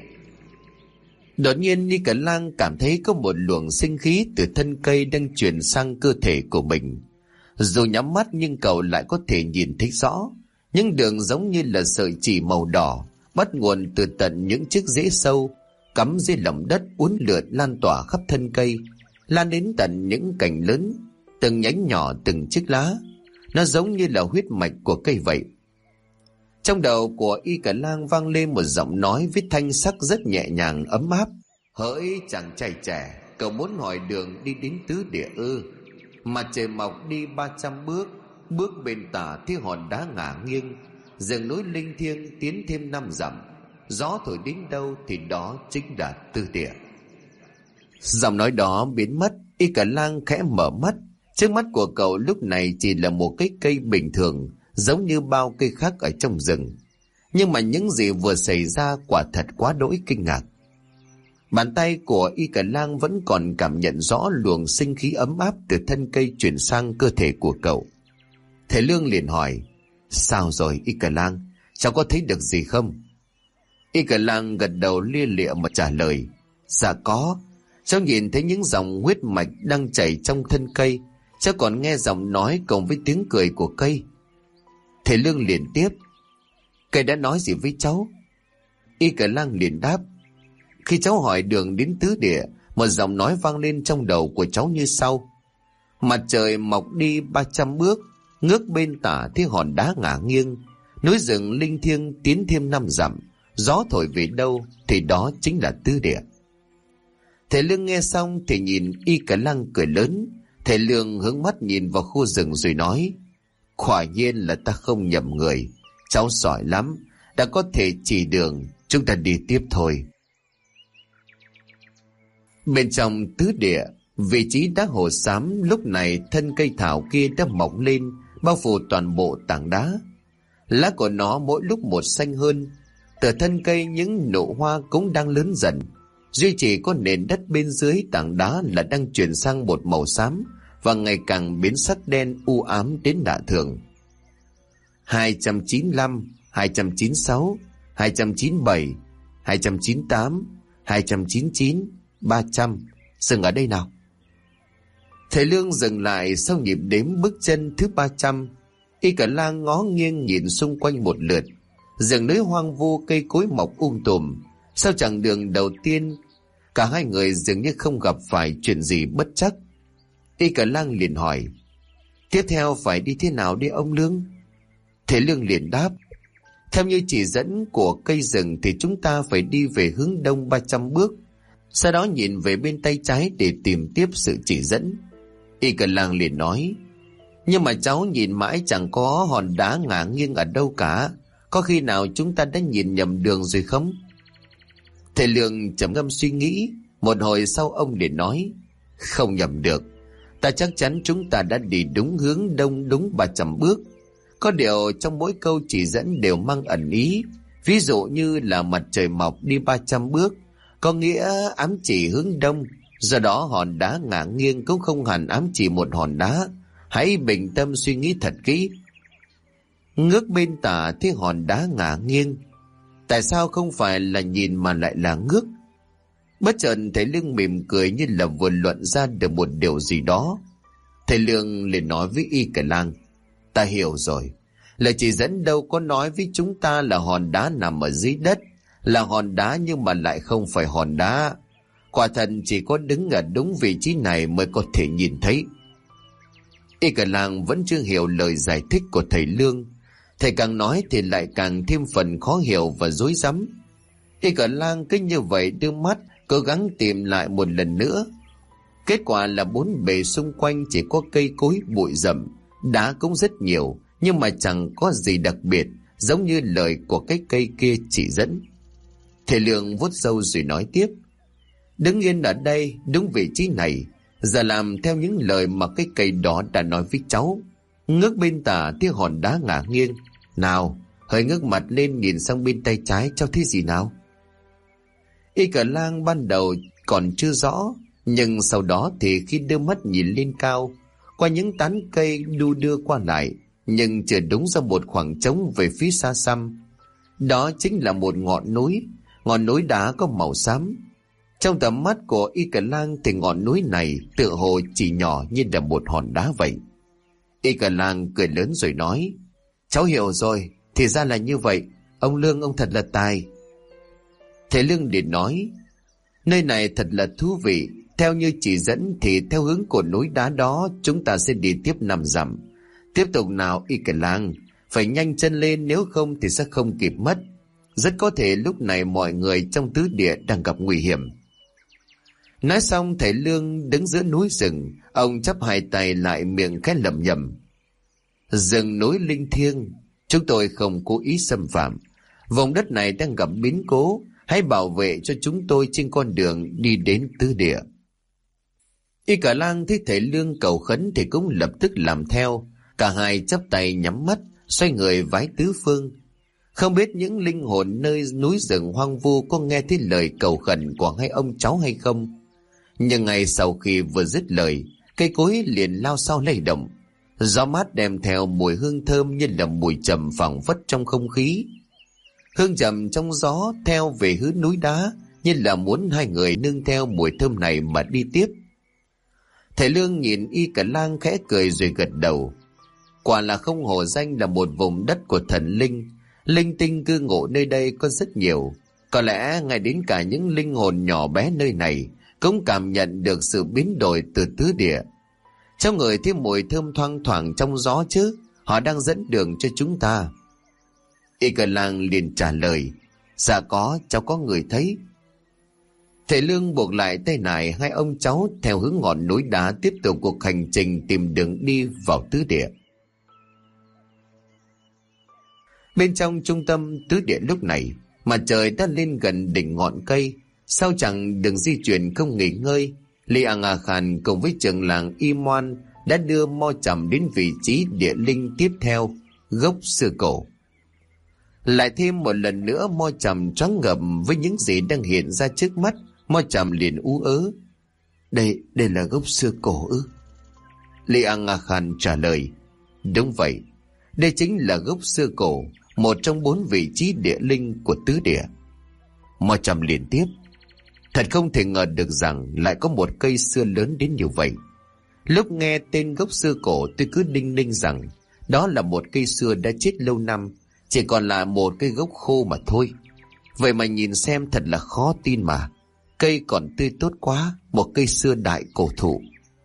Đột nhiên Y Cả Lang cảm thấy có một luồng sinh khí từ thân cây đang truyền sang cơ thể của mình. Dù nhắm mắt nhưng cậu lại có thể nhìn thấy rõ những đường giống như là sợi chỉ màu đỏ, bắt nguồn từ tận những chiếc rễ sâu cắm dưới lòng đất, uốn lượn lan tỏa khắp thân cây, lan đến tận những cành lớn, từng nhánh nhỏ, từng chiếc lá. Nó giống như là huyết mạch của cây vậy. Trong đầu của Y Cả Lang vang lên một giọng nói với thanh sắc rất nhẹ nhàng, ấm áp: Hỡi chàng trai trẻ, cậu muốn hỏi đường đi đến tứ địa ư? Mặt trời mọc đi 300 bước, bước bên tả thì hòn đá ngả nghiêng, rừng núi linh thiêng tiến thêm 5 dặm, gió thổi đến đâu thì đó chính là tứ địa. Giọng nói đó biến mất. Y Cả Lang khẽ mở mắt. Trước mắt của cậu lúc này chỉ là một cái cây bình thường, giống như bao cây khác ở trong rừng. Nhưng mà những gì vừa xảy ra quả thật quá đỗi kinh ngạc. Bàn tay của Y Cờ Lang vẫn còn cảm nhận rõ luồng sinh khí ấm áp từ thân cây chuyển sang cơ thể của cậu. Thầy Lương liền hỏi, sao rồi Y Cờ Lang, cháu có thấy được gì không? Y Cờ Lang gật đầu lia lịa mà trả lời, dạ có, cháu nhìn thấy những dòng huyết mạch đang chảy trong thân cây, cháu còn nghe giọng nói cùng với tiếng cười của cây. Thầy Lương liền tiếp, cây đã nói gì với cháu? Y Cờ Lang liền đáp, khi cháu hỏi đường đến tứ địa, một giọng nói vang lên trong đầu của cháu như sau: mặt trời mọc đi 300 bước, ngước bên tả thấy hòn đá ngả nghiêng, núi rừng linh thiêng tiến thêm 5 dặm, gió thổi về đâu thì đó chính là tứ địa. Thầy Lương nghe xong thì nhìn Y Cờ Lang cười lớn. Thầy Lương hướng mắt nhìn vào khu rừng rồi nói, quả nhiên là ta không nhầm người, cháu giỏi lắm, đã có thể chỉ đường, chúng ta đi tiếp thôi. Bên trong tứ địa, vị trí đá hồ xám lúc này thân cây thảo kia đã mọc lên, bao phủ toàn bộ tảng đá. Lá của nó mỗi lúc một xanh hơn, từ thân cây những nụ hoa cũng đang lớn dần. Duy chỉ có nền đất bên dưới tảng đá là đang chuyển sang một màu xám và ngày càng biến sắc đen u ám đến lạ thường. 295, 296, 297, 298, 299, 300. Dừng ở đây nào. Thầy Lương dừng lại sau nhịp đếm bước chân thứ 300. Y Cờ Lang ngó nghiêng nhìn xung quanh một lượt. Rừng núi hoang vu, cây cối mọc tùm. Sau chặng đường đầu tiên, cả hai người dường như không gặp phải chuyện gì bất trắc. Y Cờ Lang liền hỏi, tiếp theo phải đi thế nào đi ông Lương? Thầy Lương liền đáp, theo như chỉ dẫn của cây rừng thì chúng ta phải đi về hướng đông 300 bước, sau đó nhìn về bên tay trái để tìm tiếp sự chỉ dẫn. Y Cờ Lang liền nói, nhưng mà cháu nhìn mãi chẳng có hòn đá ngả nghiêng ở đâu cả, có khi nào chúng ta đã nhìn nhầm đường rồi không? Thầy Lương trầm ngâm suy nghĩ, một hồi sau ông liền nói, không nhầm được, ta chắc chắn chúng ta đã đi đúng hướng đông đúng 300 bước. Có điều trong mỗi câu chỉ dẫn đều mang ẩn ý, ví dụ như là mặt trời mọc đi 300 bước có nghĩa ám chỉ hướng đông, do đó hòn đá ngả nghiêng cũng không hẳn ám chỉ một hòn đá. Hãy bình tâm suy nghĩ thật kỹ. Ngước bên tả thấy hòn đá ngả nghiêng, tại sao không phải là nhìn mà lại là ngước? Bất chợt thầy Lương mỉm cười như là vừa luận ra được một điều gì đó. Thầy Lương liền nói với Y Cờ Lang, ta hiểu rồi, lời chỉ dẫn đâu có nói với chúng ta là hòn đá nằm ở dưới đất, là hòn đá nhưng mà lại không phải hòn đá. Quả thật chỉ có đứng ở đúng vị trí này mới có thể nhìn thấy. Y Cờ Lang vẫn chưa hiểu lời giải thích của thầy Lương. Thầy càng nói thì lại càng thêm phần khó hiểu và rối rắm. Y Cờ Lang cứ như vậy đưa mắt cố gắng tìm lại một lần nữa. Kết quả là bốn bề xung quanh chỉ có cây cối bụi rậm, đá cũng rất nhiều, nhưng mà chẳng có gì đặc biệt, giống như lời của cái cây kia chỉ dẫn. Thầy Lương vuốt râu rồi nói tiếp, đứng yên ở đây đúng vị trí này, giờ làm theo những lời mà cái cây đó đã nói với cháu. Ngước bên tả thấy hòn đá ngả nghiêng, nào hơi ngước mặt lên nhìn sang bên tay trái cho thấy gì nào. Y Cờ Lang ban đầu còn chưa rõ, nhưng sau đó thì khi đưa mắt nhìn lên cao, qua những tán cây đu đưa qua lại, nhưng chưa đúng ra một khoảng trống về phía xa xăm. Đó chính là một ngọn núi đá có màu xám. Trong tầm mắt của Y Cờ Lang thì ngọn núi này tựa hồ chỉ nhỏ như là một hòn đá vậy. Y Cờ Lang cười lớn rồi nói, cháu hiểu rồi, thì ra là như vậy, ông Lương ông thật là tài. Thầy Lương liền nói, nơi này thật là thú vị, theo như chỉ dẫn thì theo hướng của núi đá đó chúng ta sẽ đi tiếp 5 dặm. Tiếp tục nào Y Cờ Lang, phải nhanh chân lên nếu không thì sẽ không kịp mất. Rất có thể lúc này mọi người trong tứ địa đang gặp nguy hiểm. Nói xong thầy Lương đứng giữa núi rừng, ông chắp hai tay lại miệng khẽ lẩm nhẩm, rừng núi linh thiêng, chúng tôi không cố ý xâm phạm. Vùng đất này đang gặp biến cố, hãy bảo vệ cho chúng tôi trên con đường đi đến tứ địa. Y Cờ Lang thấy thầy Lương cầu khấn thì cũng lập tức làm theo. Cả hai chắp tay nhắm mắt, xoay người vái tứ phương. Không biết những linh hồn nơi núi rừng hoang vu có nghe thấy lời cầu khẩn của hai ông cháu hay không. Nhưng ngay sau khi vừa dứt lời, cây cối liền lao sao lay động. Gió mát đem theo mùi hương thơm như là mùi trầm phảng phất trong không khí. Hương trầm trong gió theo về hướng núi đá, như là muốn hai người nương theo mùi thơm này mà đi tiếp. Thầy Lương nhìn Y Cả Lang khẽ cười rồi gật đầu. Quả là không hổ danh là một vùng đất của thần linh. Linh tinh cư ngụ nơi đây có rất nhiều. Có lẽ ngay đến cả những linh hồn nhỏ bé nơi này cũng cảm nhận được sự biến đổi từ tứ địa. Trong người thêm mùi thơm thoang thoảng trong gió chứ. Họ đang dẫn đường cho chúng ta. Y Cả Lang liền trả lời: Dạ có, cháu có người thấy. Thầy Lương buộc lại tay nải hai ông cháu theo hướng ngọn núi đá tiếp tục cuộc hành trình tìm đường đi vào tứ địa. Bên trong trung tâm tứ địa lúc này, mặt trời đã lên gần đỉnh ngọn cây. Sau chặng đường di chuyển không nghỉ ngơi, Li Ang Khan cùng với trưởng làng Y Moan đã đưa Mo Trầm đến vị trí địa linh tiếp theo, gốc xưa cổ. Lại thêm một lần nữa Mo Trầm choáng ngợp với những gì đang hiện ra trước mắt. Mo Trầm liền ú ớ: Đây là gốc xưa cổ ư? Li Ang Khan trả lời: Đúng vậy, đây chính là gốc xưa cổ, một trong 4 vị trí địa linh của tứ địa. Mo Trầm liền tiếp: Thật không thể ngờ được rằng lại có một cây xưa lớn đến như vậy. Lúc nghe tên gốc xưa cổ, tôi cứ đinh ninh rằng đó là một cây xưa đã chết lâu năm, chỉ còn là một cây gốc khô mà thôi. Vậy mà nhìn xem thật là khó tin mà. Cây còn tươi tốt quá, một cây xưa đại cổ thụ.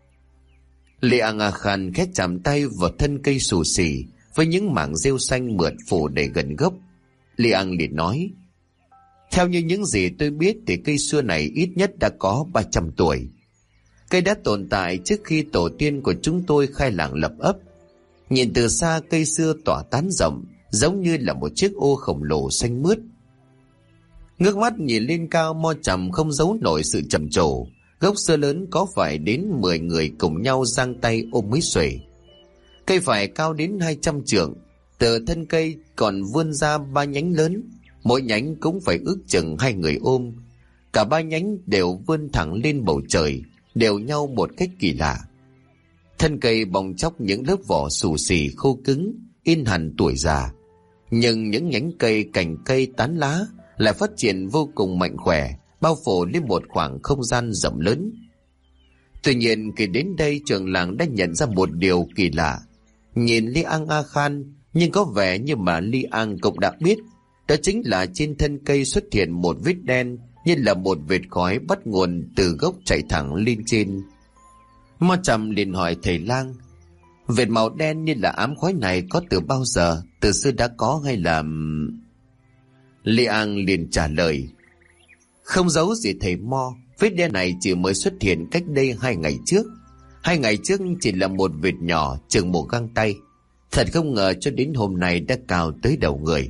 Li Ang Khan khét chạm tay vào thân cây xù xì với những mảng rêu xanh mượt phủ đầy gần gốc. Li Ang liền nói: Theo như những gì tôi biết thì cây xưa này ít nhất đã có 300 tuổi. Cây đã tồn tại trước khi tổ tiên của chúng tôi khai làng lập ấp. Nhìn từ xa, cây xưa tỏa tán rộng, giống như là một chiếc ô khổng lồ xanh mướt. Ngước mắt nhìn lên cao, Mo Trầm không giấu nổi sự trầm trồ. Gốc xưa lớn có phải đến 10 người cùng nhau giang tay ôm mới xuể. Cây phải cao đến 200 trượng, từ thân cây còn vươn ra 3 nhánh lớn, mỗi nhánh cũng phải ước chừng 2 người ôm. Cả 3 nhánh đều vươn thẳng lên bầu trời, đều nhau một cách kỳ lạ. Thân cây bong chóc những lớp vỏ xù xì khô cứng, in hẳn tuổi già. Nhưng những nhánh cây, cành cây, tán lá lại phát triển vô cùng mạnh khỏe, bao phủ lên một khoảng không gian rộng lớn. Tuy nhiên khi đến đây, trưởng làng đã nhận ra một điều kỳ lạ. Nhìn Li Ang Khan, nhưng có vẻ như mà Li Ang cũng đã biết, đó chính là trên thân cây xuất hiện một vết đen, như là một vệt khói bắt nguồn từ gốc chạy thẳng lên trên. Mo Trầm liền hỏi thầy lang: Vệt màu đen như là ám khói này có từ bao giờ, từ xưa đã có hay là... Li Ang liền trả lời: Không giấu gì thầy Mo, vết đen này chỉ mới xuất hiện cách đây 2 ngày trước. 2 ngày trước chỉ là một vệt nhỏ chừng một găng tay. Thật không ngờ cho đến hôm nay đã cao tới đầu người.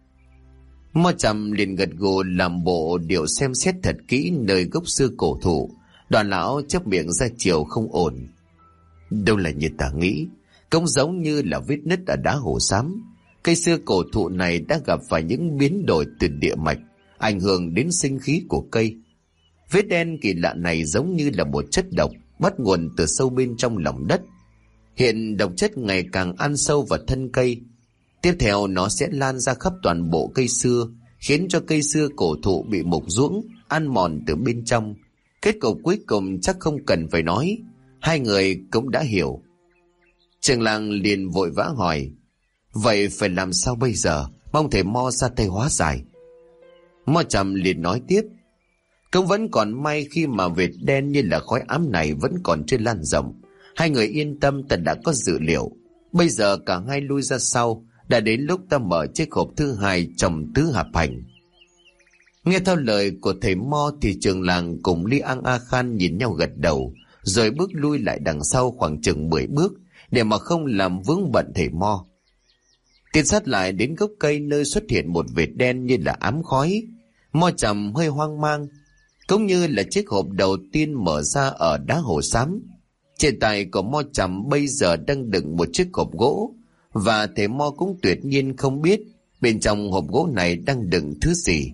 Mo Trầm liền gật gù làm bộ điệu xem xét thật kỹ nơi gốc xưa cổ thụ. Đoàn lão chớp miệng ra chiều không ổn: Đâu là như ta nghĩ, cũng giống như là vết nứt ở đá hồ xám. Cây xưa cổ thụ này đã gặp phải những biến đổi từ địa mạch, ảnh hưởng đến sinh khí của cây. Vết đen kỳ lạ này giống như là một chất độc bắt nguồn từ sâu bên trong lòng đất. Hiện độc chất ngày càng ăn sâu vào thân cây. Tiếp theo nó sẽ lan ra khắp toàn bộ cây xưa, khiến cho cây xưa cổ thụ bị mục ruỗng, ăn mòn từ bên trong. Kết cục cuối cùng chắc không cần phải nói, hai người cũng đã hiểu. Trường làng liền vội vã hỏi: Vậy phải làm sao bây giờ? Mong thầy Mo ra tay hóa giải. Mo Trầm liền nói tiếp: Cũng vẫn còn may khi mà vệt đen như là khói ám này vẫn còn chưa lan rộng. Hai người yên tâm, ta đã có dự liệu. Bây giờ cả hai lui ra sau, đã đến lúc ta mở chiếc hộp thứ 2 trong tứ hạp hành. Nghe theo lời của thầy Mo thì trường làng cùng Li Ang Khan nhìn nhau gật đầu, rồi bước lui lại đằng sau khoảng chừng 10 bước để mà không làm vướng bận thầy Mo. Tiến sát lại đến gốc cây nơi xuất hiện một vệt đen như là ám khói. Mo Trầm hơi hoang mang, cũng như là chiếc hộp đầu tiên mở ra ở đá hồ xám. Trên tay của Mo Trầm bây giờ đang đựng một chiếc hộp gỗ, và thầy Mo cũng tuyệt nhiên không biết bên trong hộp gỗ này đang đựng thứ gì.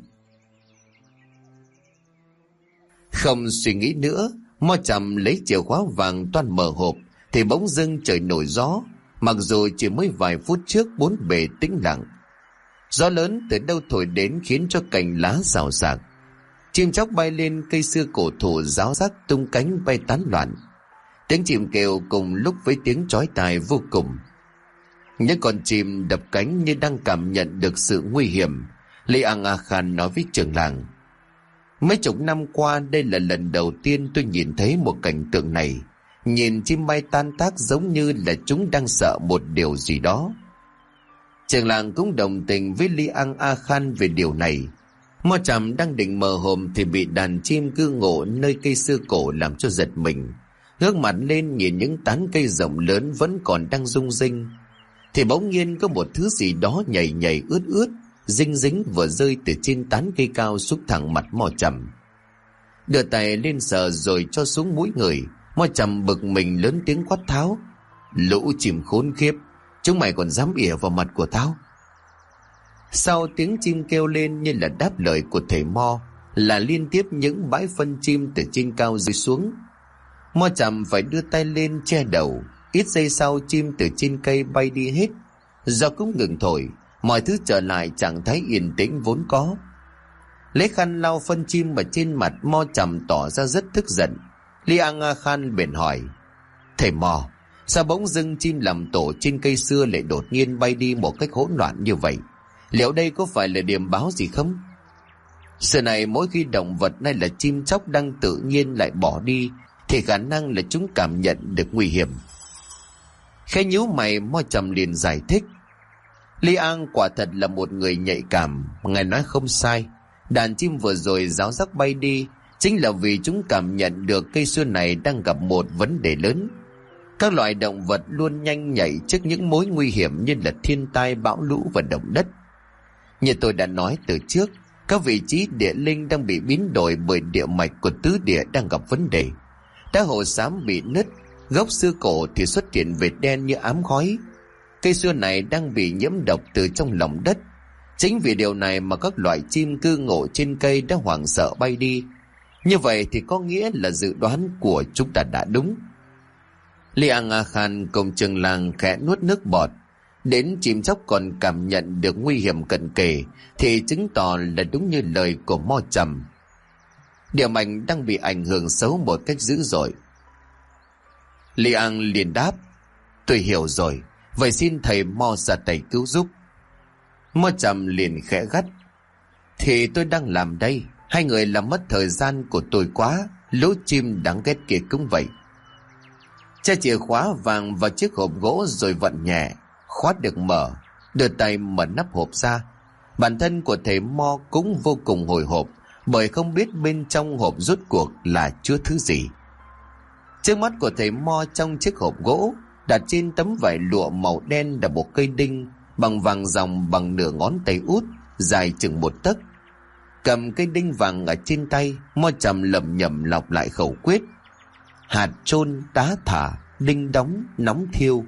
Không suy nghĩ nữa, Mo Trầm lấy chìa khóa vàng toan mở hộp thì bỗng dưng trời nổi gió. Mặc dù chỉ mới vài phút trước bốn bề tĩnh lặng, gió lớn từ đâu thổi đến khiến cho cành lá xào xạc. Chim chóc bay lên cây xưa cổ thụ ráo rác tung cánh bay tán loạn. Tiếng chim kêu cùng lúc với tiếng chói tai vô cùng. Những con chim đập cánh như đang cảm nhận được sự nguy hiểm. Li Aga Khan nói với trưởng làng: mấy chục năm qua đây là lần đầu tiên tôi nhìn thấy một cảnh tượng này. Nhìn chim bay tan tác giống như là chúng đang sợ một điều gì đó. Trưởng làng cũng đồng tình với Li Aga Khan về điều này. Mo Trầm đang định mở hộp thì bị đàn chim cư ngụ nơi cây xưa cổ làm cho giật mình. Ngước mặt lên nhìn những tán cây rộng lớn vẫn còn đang rung rinh, thì bỗng nhiên có một thứ gì đó nhảy nhảy ướt ướt, dinh dính vừa rơi từ trên tán cây cao xúc thẳng mặt Mo Trầm. Đưa tay lên sờ rồi cho xuống mũi người. Mo Trầm bực mình lớn tiếng quát tháo: lũ chim khốn khiếp, chúng mày còn dám ỉa vào mặt của tao? Sau tiếng chim kêu lên như là đáp lời của thầy Mo là liên tiếp những bãi phân chim từ trên cao rơi xuống. Mo Trầm phải đưa tay lên che đầu. Ít giây sau chim từ trên cây bay đi hết. Gió cũng ngừng thổi, mọi thứ trở lại trạng thái yên tĩnh vốn có. Lấy khăn lau phân chim ở trên mặt, Mo Trầm tỏ ra rất tức giận. Li Aga Khan bèn hỏi: thầy Mo, sao bỗng dưng chim làm tổ trên cây xưa lại đột nhiên bay đi một cách hỗn loạn như vậy? Liệu đây có phải là điểm báo gì không? Sự này mỗi khi động vật hay là chim chóc đang tự nhiên lại bỏ đi thì khả năng là chúng cảm nhận được nguy hiểm. Khẽ nhíu mày, Mo Trầm liền giải thích: Li Ang quả thật là một người nhạy cảm, ngài nói không sai. Đàn chim vừa rồi ráo rác bay đi chính là vì chúng cảm nhận được cây xưa này đang gặp một vấn đề lớn. Các loài động vật luôn nhanh nhạy trước những mối nguy hiểm như là thiên tai, bão lũ và động đất. Như tôi đã nói từ trước, các vị trí địa linh đang bị biến đổi bởi địa mạch của tứ địa đang gặp vấn đề. Đá hồ xám bị nứt, gốc xưa cổ thì xuất hiện vệt đen như ám khói. Cây xưa này đang bị nhiễm độc từ trong lòng đất. Chính vì điều này mà các loại chim cư ngụ trên cây đã hoảng sợ bay đi. Như vậy thì có nghĩa là dự đoán của chúng ta đã đúng. Li Aga Khan cùng trường làng khẽ nuốt nước bọt. Đến chim chóc còn cảm nhận được nguy hiểm cận kề thì chứng tỏ là đúng như lời của Mo Trầm. Địa mạch đang bị ảnh hưởng xấu một cách dữ dội. Li Ang liền đáp: tôi hiểu rồi, vậy xin thầy Mo ra tay cứu giúp. Mo Trầm liền khẽ gắt: thì tôi đang làm đây, hai người làm mất thời gian của tôi quá, lũ chim đáng ghét kia cũng vậy. Cha chìa khóa vàng vào chiếc hộp gỗ rồi vặn nhẹ, khóa được mở, đưa tay mở nắp hộp ra. Bản thân của thầy Mo cũng vô cùng hồi hộp, bởi không biết bên trong hộp rốt cuộc là chứa thứ gì. Trước mắt của thầy Mo, trong chiếc hộp gỗ đặt trên tấm vải lụa màu đen là một cây đinh bằng vàng ròng bằng nửa ngón tay út, dài chừng 1 tấc. Cầm cây đinh vàng ở trên tay, Mo Trầm lẩm nhẩm lọc lại khẩu quyết: hạt chôn, đá thả, đinh đóng, nóng thiêu.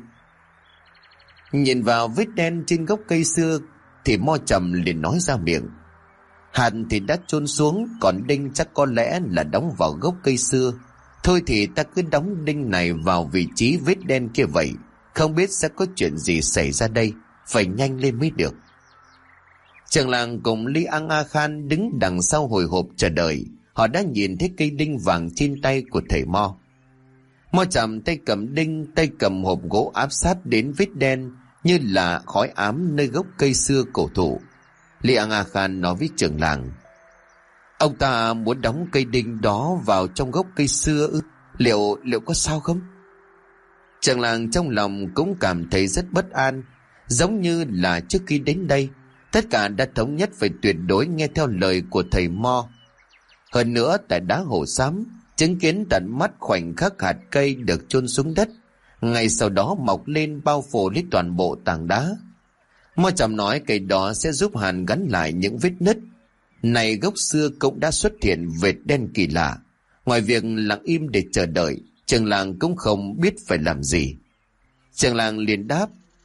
Nhìn vào vết đen trên gốc cây xưa thì Mo Trầm liền nói ra miệng: hạt thì đã chôn xuống, còn đinh chắc có lẽ là đóng vào gốc cây xưa. Thôi thì ta cứ đóng đinh này vào vị trí vết đen kia vậy, không biết sẽ có chuyện gì xảy ra đây, phải nhanh lên mới được. Trường làng cùng Li Aga Khan đứng đằng sau hồi hộp chờ đợi. Họ đã nhìn thấy cây đinh vàng trên tay của thầy Mo. Mo Trầm tay cầm đinh, tay cầm hộp gỗ áp sát đến vết đen như là khói ám nơi gốc cây xưa cổ thụ. Li Aga Khan nói với trưởng làng: ông ta muốn đóng cây đinh đó vào trong gốc cây xưa ư? Liệu có sao không? Trưởng làng trong lòng cũng cảm thấy rất bất an, giống như là trước khi đến đây tất cả đã thống nhất phải tuyệt đối nghe theo lời của thầy Mo. Hơn nữa tại đá hồ xám, chứng kiến tận mắt khoảnh khắc hạt cây được chôn xuống đất, ngay sau đó mọc lên bao phủ lấy toàn bộ tảng đá. Mo Trầm nói cây đó sẽ giúp hàn gắn lại những vết nứt. Này gốc xưa cũng đã xuất hiện vệt đen kỳ lạ. Ngoài việc lặng im để chờ đợi, trường làng cũng không biết phải làm gì. Trường làng liền đáp: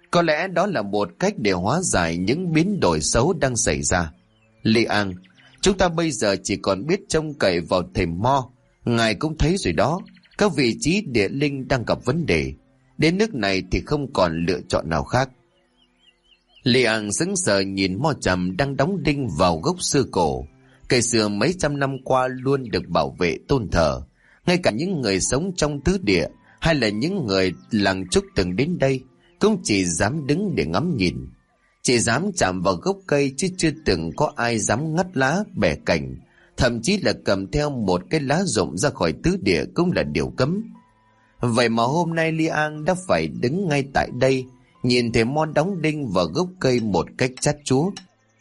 Có lẽ đó là một cách để hóa giải những biến đổi xấu đang xảy ra. Li An, chúng ta bây giờ chỉ còn biết trông cậy vào thầy Mo. Ngài cũng thấy rồi đó, các vị trí địa linh đang gặp vấn đề. Đến nước này thì không còn lựa chọn nào khác. Li An sững sờ nhìn Mo Trầm đang đóng đinh vào gốc xưa cổ. Cây xưa mấy trăm năm qua luôn được bảo vệ tôn thờ. Ngay cả những người sống trong tứ địa hay là những người làng Trúc từng đến đây cũng chỉ dám đứng để ngắm nhìn. Chỉ dám chạm vào gốc cây chứ chưa từng có ai dám ngắt lá bẻ cành. Thậm chí là cầm theo một cái lá rụng ra khỏi tứ địa cũng là điều cấm. Vậy mà hôm nay Li An đã phải đứng ngay tại đây, nhìn thấy Mo đóng đinh vào gốc cây một cách chát chúa.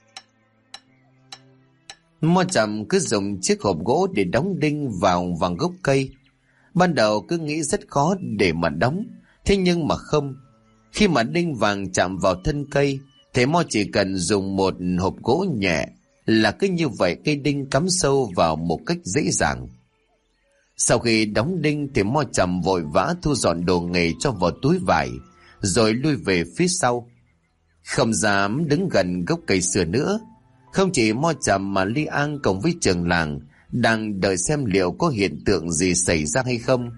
Mo Trầm cứ dùng chiếc hộp gỗ để đóng đinh vào gốc cây. Ban đầu cứ nghĩ rất khó để mà đóng, thế nhưng mà không. Khi mà đinh vàng chạm vào thân cây, thì Mo chỉ cần dùng một hộp gỗ nhẹ là cứ như vậy cây đinh cắm sâu vào một cách dễ dàng. Sau khi đóng đinh thì Mo Trầm vội vã thu dọn đồ nghề cho vào túi vải, rồi lui về phía sau. Không dám đứng gần gốc cây xưa nữa. Không chỉ Mo Trầm mà Li An cùng với trường làng đang đợi xem liệu có hiện tượng gì xảy ra hay không.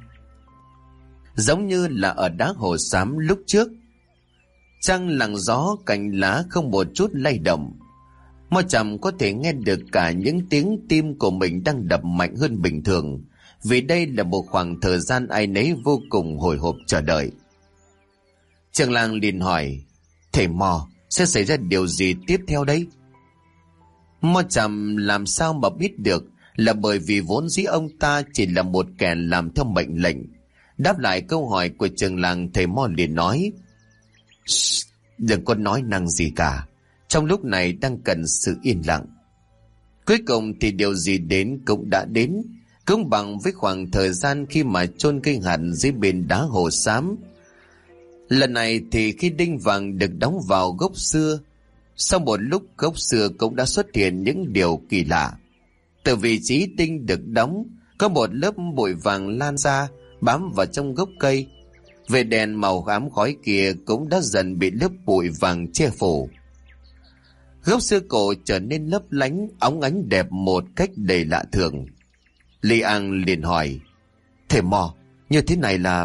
Giống như là ở đá Hồ Xám lúc trước, trăng lặng gió cành lá không một chút lay động. Mo Trầm có thể nghe được cả những tiếng tim của mình đang đập mạnh hơn bình thường, vì đây là một khoảng thời gian ai nấy vô cùng hồi hộp chờ đợi. Trường làng liền hỏi, thầy Mo, sẽ xảy ra điều gì tiếp theo đây? Mo Trầm làm sao mà biết được, là bởi vì vốn dĩ ông ta chỉ là một kẻ làm theo mệnh lệnh. Đáp lại câu hỏi của trường làng, thầy Mo liền nói, đừng có nói năng gì cả, trong lúc này đang cần sự yên lặng. Cuối cùng thì điều gì đến cũng đã đến, cũng bằng với khoảng thời gian khi mà chôn cây hạt dưới bên đá Hồ Xám. Lần này thì khi đinh vàng được đóng vào gốc xưa, sau một lúc gốc xưa cũng đã xuất hiện những điều kỳ lạ. Từ vị trí đinh được đóng, có một lớp bụi vàng lan ra bám vào trong gốc cây. Về đèn màu ám khói kia cũng đã dần bị lớp bụi vàng che phủ. Gốc xưa cổ trở nên lấp lánh, óng ánh đẹp một cách đầy lạ thường. Li An liền hỏi, thầy Mo, như thế này là...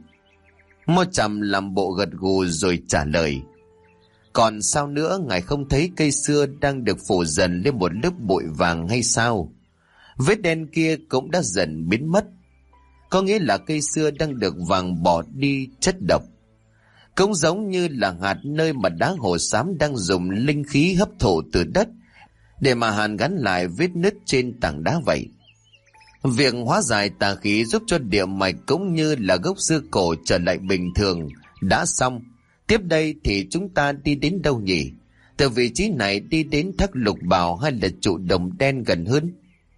Mo Trầm làm bộ gật gù rồi trả lời, còn sao nữa, ngài không thấy cây xưa đang được phủ dần lên một lớp bụi vàng hay sao? Vết đen kia cũng đã dần biến mất. Có nghĩa là cây xưa đang được vàng bỏ đi chất độc. Cũng giống như là hạt nơi mà đá Hồ Xám đang dùng linh khí hấp thụ từ đất để mà hàn gắn lại vết nứt trên tảng đá vậy. Việc hóa giải tà khí giúp cho địa mạch cũng như là gốc xưa cổ trở lại bình thường đã xong. Tiếp đây thì chúng ta đi đến đâu nhỉ? Từ vị trí này đi đến Thác Lục Bảo hay là trụ đồng đen gần hơn?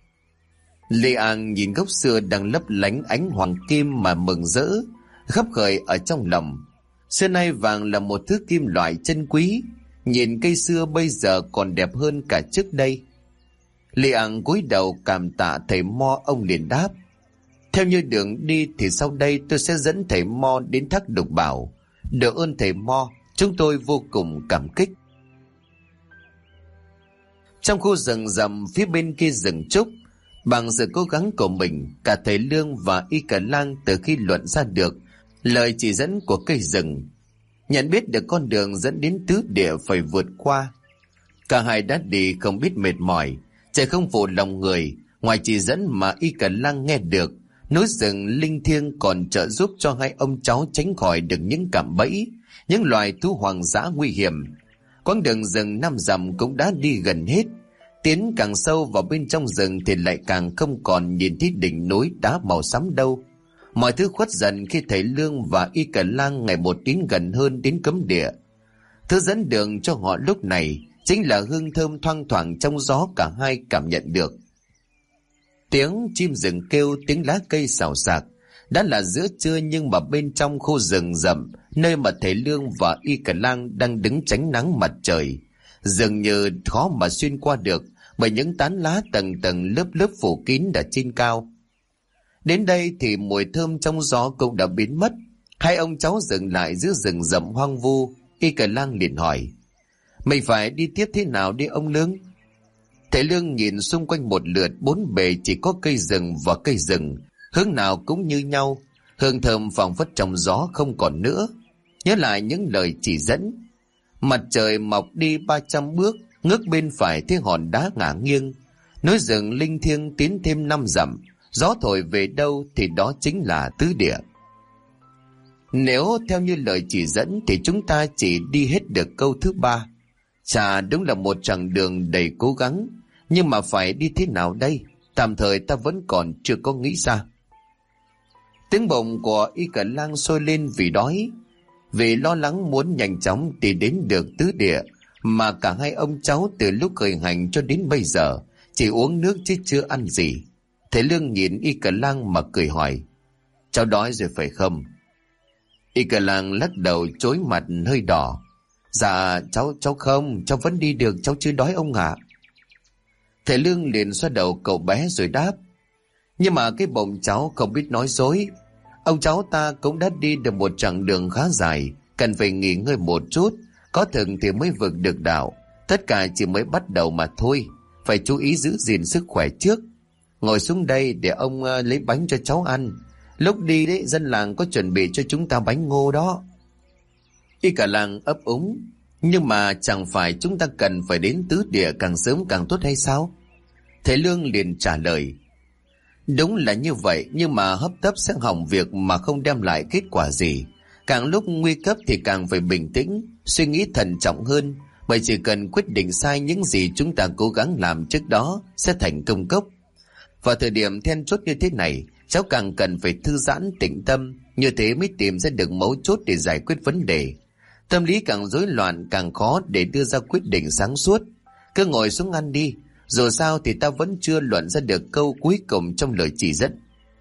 Lê An nhìn gốc xưa đang lấp lánh ánh hoàng kim mà mừng rỡ, khấp khởi ở trong lòng. Xưa nay vàng là một thứ kim loại chân quý, nhìn cây xưa bây giờ còn đẹp hơn cả trước đây. Lê An cúi đầu cảm tạ thầy Mo. Ông liền đáp, theo như đường đi thì sau đây tôi sẽ dẫn thầy Mo đến Thác Lục Bảo. Được ơn thầy Mo, chúng tôi vô cùng cảm kích. Trong khu rừng rậm phía bên kia rừng trúc, bằng sự cố gắng của mình, cả thầy Lương và Y Cả Lang từ khi luận ra được lời chỉ dẫn của cây rừng, nhận biết được con đường dẫn đến tứ địa phải vượt qua, cả hai đã đi không biết mệt mỏi. Trời không phụ lòng người, ngoài chỉ dẫn mà Y Cả Lang nghe được, núi rừng linh thiêng còn trợ giúp cho hai ông cháu tránh khỏi được những cạm bẫy, những loài thú hoang dã nguy hiểm. Quãng đường rừng 5 dặm cũng đã đi gần hết. Tiến càng sâu vào bên trong rừng thì lại càng không còn nhìn thấy đỉnh núi đá màu xám đâu. Mọi thứ khuất dần khi thầy Lương và Y Cả Lang ngày một tiến gần hơn đến cấm địa. Thứ dẫn đường cho họ lúc này chính là hương thơm thoang thoảng trong gió cả hai cảm nhận được. Tiếng chim rừng kêu, tiếng lá cây xào xạc. Đã là giữa trưa nhưng mà bên trong khu rừng rậm, nơi mà thầy Lương và Y Cả Lang đang đứng tránh nắng mặt trời, dường như khó mà xuyên qua được bởi những tán lá tầng tầng lớp lớp phủ kín ở trên cao. Đến đây thì mùi thơm trong gió cũng đã biến mất. Hai ông cháu dừng lại giữa rừng rậm hoang vu, Y Cả Lang liền hỏi: Mình phải đi tiếp thế nào đi ông Lương? Thầy Lương nhìn xung quanh một lượt, bốn bề chỉ có cây rừng và cây rừng, hướng nào cũng như nhau, hương thơm phảng phất trong gió không còn nữa. Nhớ lại những lời chỉ dẫn. Mặt trời mọc đi 300 bước, ngước bên phải thấy hòn đá ngả nghiêng. Núi rừng linh thiêng tiến thêm 5 dặm, gió thổi về đâu thì đó chính là tứ địa. Nếu theo như lời chỉ dẫn thì chúng ta chỉ đi hết được câu thứ 3. Chà, đúng là một chặng đường đầy cố gắng, nhưng mà phải đi thế nào đây? Tạm thời ta vẫn còn chưa có nghĩ ra. Tiếng bụng của Y Cả Lang sôi lên vì đói, vì lo lắng muốn nhanh chóng đi đến được tứ địa, mà cả hai ông cháu từ lúc khởi hành cho đến bây giờ chỉ uống nước chứ chưa ăn gì. Thầy Lương nhìn Y Cả Lang mà cười hỏi: Cháu đói rồi phải không? Y Cả Lang lắc đầu, chối mặt hơi đỏ. Dạ cháu không, cháu vẫn đi được, cháu chưa đói ông ạ. Thầy Lương liền xoa đầu cậu bé rồi đáp: Nhưng mà cái bụng cháu không biết nói dối. Ông cháu ta cũng đã đi được một chặng đường khá dài, cần phải nghỉ ngơi một chút, có thực thì mới vượt được đạo. Tất cả chỉ mới bắt đầu mà thôi, phải chú ý giữ gìn sức khỏe trước. Ngồi xuống đây để ông lấy bánh cho cháu ăn. Lúc đi đấy, dân làng có chuẩn bị cho chúng ta bánh ngô đó. Y Cả Lang ấp úng: Nhưng mà chẳng phải chúng ta cần phải đến tứ địa càng sớm càng tốt hay sao? Thầy Lương liền trả lời: Đúng là như vậy, nhưng mà hấp tấp sẽ hỏng việc mà không đem lại kết quả gì. Càng lúc nguy cấp thì càng phải bình tĩnh, suy nghĩ thận trọng hơn, bởi chỉ cần quyết định sai những gì chúng ta cố gắng làm trước đó sẽ thành công cốc. Vào thời điểm then chốt như thế này, cháu càng cần phải thư giãn tĩnh tâm, như thế mới tìm ra được mấu chốt để giải quyết vấn đề. Tâm lý càng rối loạn càng khó để đưa ra quyết định sáng suốt. Cứ ngồi xuống ăn đi, dù sao thì ta vẫn chưa luận ra được câu cuối cùng trong lời chỉ dẫn.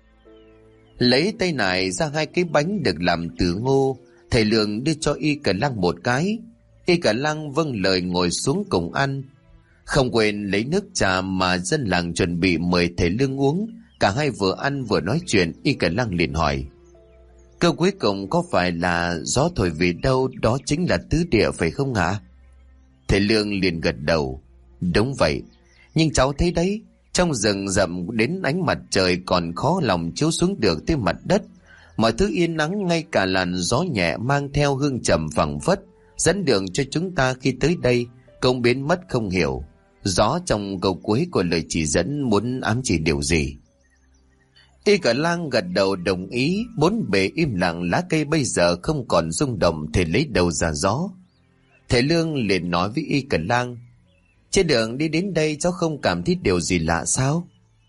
Lấy tay nải ra 2 cái bánh được làm từ ngô, thầy Lương đưa cho Y Cả Lang một cái. Y Cả Lang vâng lời ngồi xuống cùng ăn, không quên lấy nước trà mà dân làng chuẩn bị mời thầy Lương uống. Cả hai vừa ăn vừa nói chuyện. Y Cả Lang liền hỏi: Câu cuối cùng có phải là gió thổi về đâu đó chính là tứ địa phải không hả? Thầy Lương liền gật đầu: Đúng vậy, nhưng cháu thấy đấy, trong rừng rậm đến ánh mặt trời còn khó lòng chiếu xuống được tới mặt đất. Mọi thứ yên nắng, ngay cả làn gió nhẹ mang theo hương trầm phảng phất dẫn đường cho chúng ta khi tới đây cũng biến mất không hiểu. Gió trong câu cuối của lời chỉ dẫn muốn ám chỉ điều gì? Y Cả Lang gật đầu đồng ý. Bốn bề im lặng, lá cây bây giờ không còn rung động thì lấy đầu ra gió. Thầy Lương liền nói với Y Cả Lang: Trên đường đi đến đây cháu không cảm thấy điều gì lạ sao?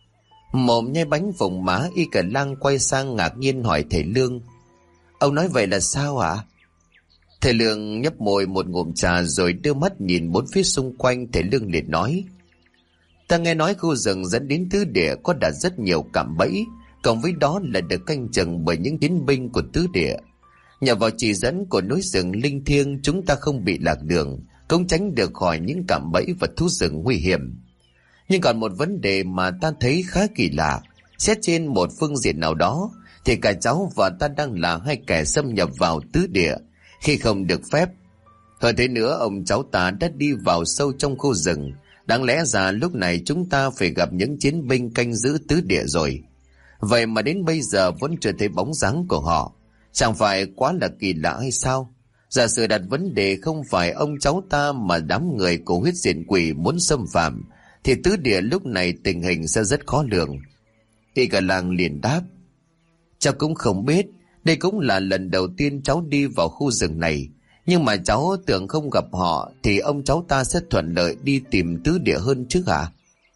Mồm nhai bánh vùng má, Y Cả Lang quay sang ngạc nhiên hỏi thầy Lương: Ông nói vậy là sao ạ? Thầy Lương nhấp môi một ngụm trà rồi đưa mắt nhìn bốn phía xung quanh. Thầy Lương liền nói: Ta nghe nói khu rừng dẫn đến tứ địa có đặt rất nhiều cạm bẫy, cộng với đó là được canh chừng bởi những chiến binh của tứ địa. Nhờ vào chỉ dẫn của núi rừng linh thiêng, chúng ta không bị lạc đường, cũng tránh được khỏi những cạm bẫy và thú rừng nguy hiểm. Nhưng còn một vấn đề mà ta thấy khá kỳ lạ. Xét trên một phương diện nào đó thì cả cháu và ta đang là hai kẻ xâm nhập vào tứ địa khi không được phép. Hơn thế nữa, ông cháu ta đã đi vào sâu trong khu rừng. Đáng lẽ ra lúc này chúng ta phải gặp những chiến binh canh giữ tứ địa rồi. Vậy mà đến bây giờ vẫn chưa thấy bóng dáng của họ. Chẳng phải quá là kỳ lạ hay sao? Giả sử đặt vấn đề không phải ông cháu ta mà đám người của huyết diện quỷ muốn xâm phạm, thì tứ địa lúc này tình hình sẽ rất khó lường. Y Cả Lang liền đáp: Cháu cũng không biết, đây cũng là lần đầu tiên cháu đi vào khu rừng này. Nhưng mà cháu tưởng không gặp họ thì ông cháu ta sẽ thuận lợi đi tìm tứ địa hơn chứ hả?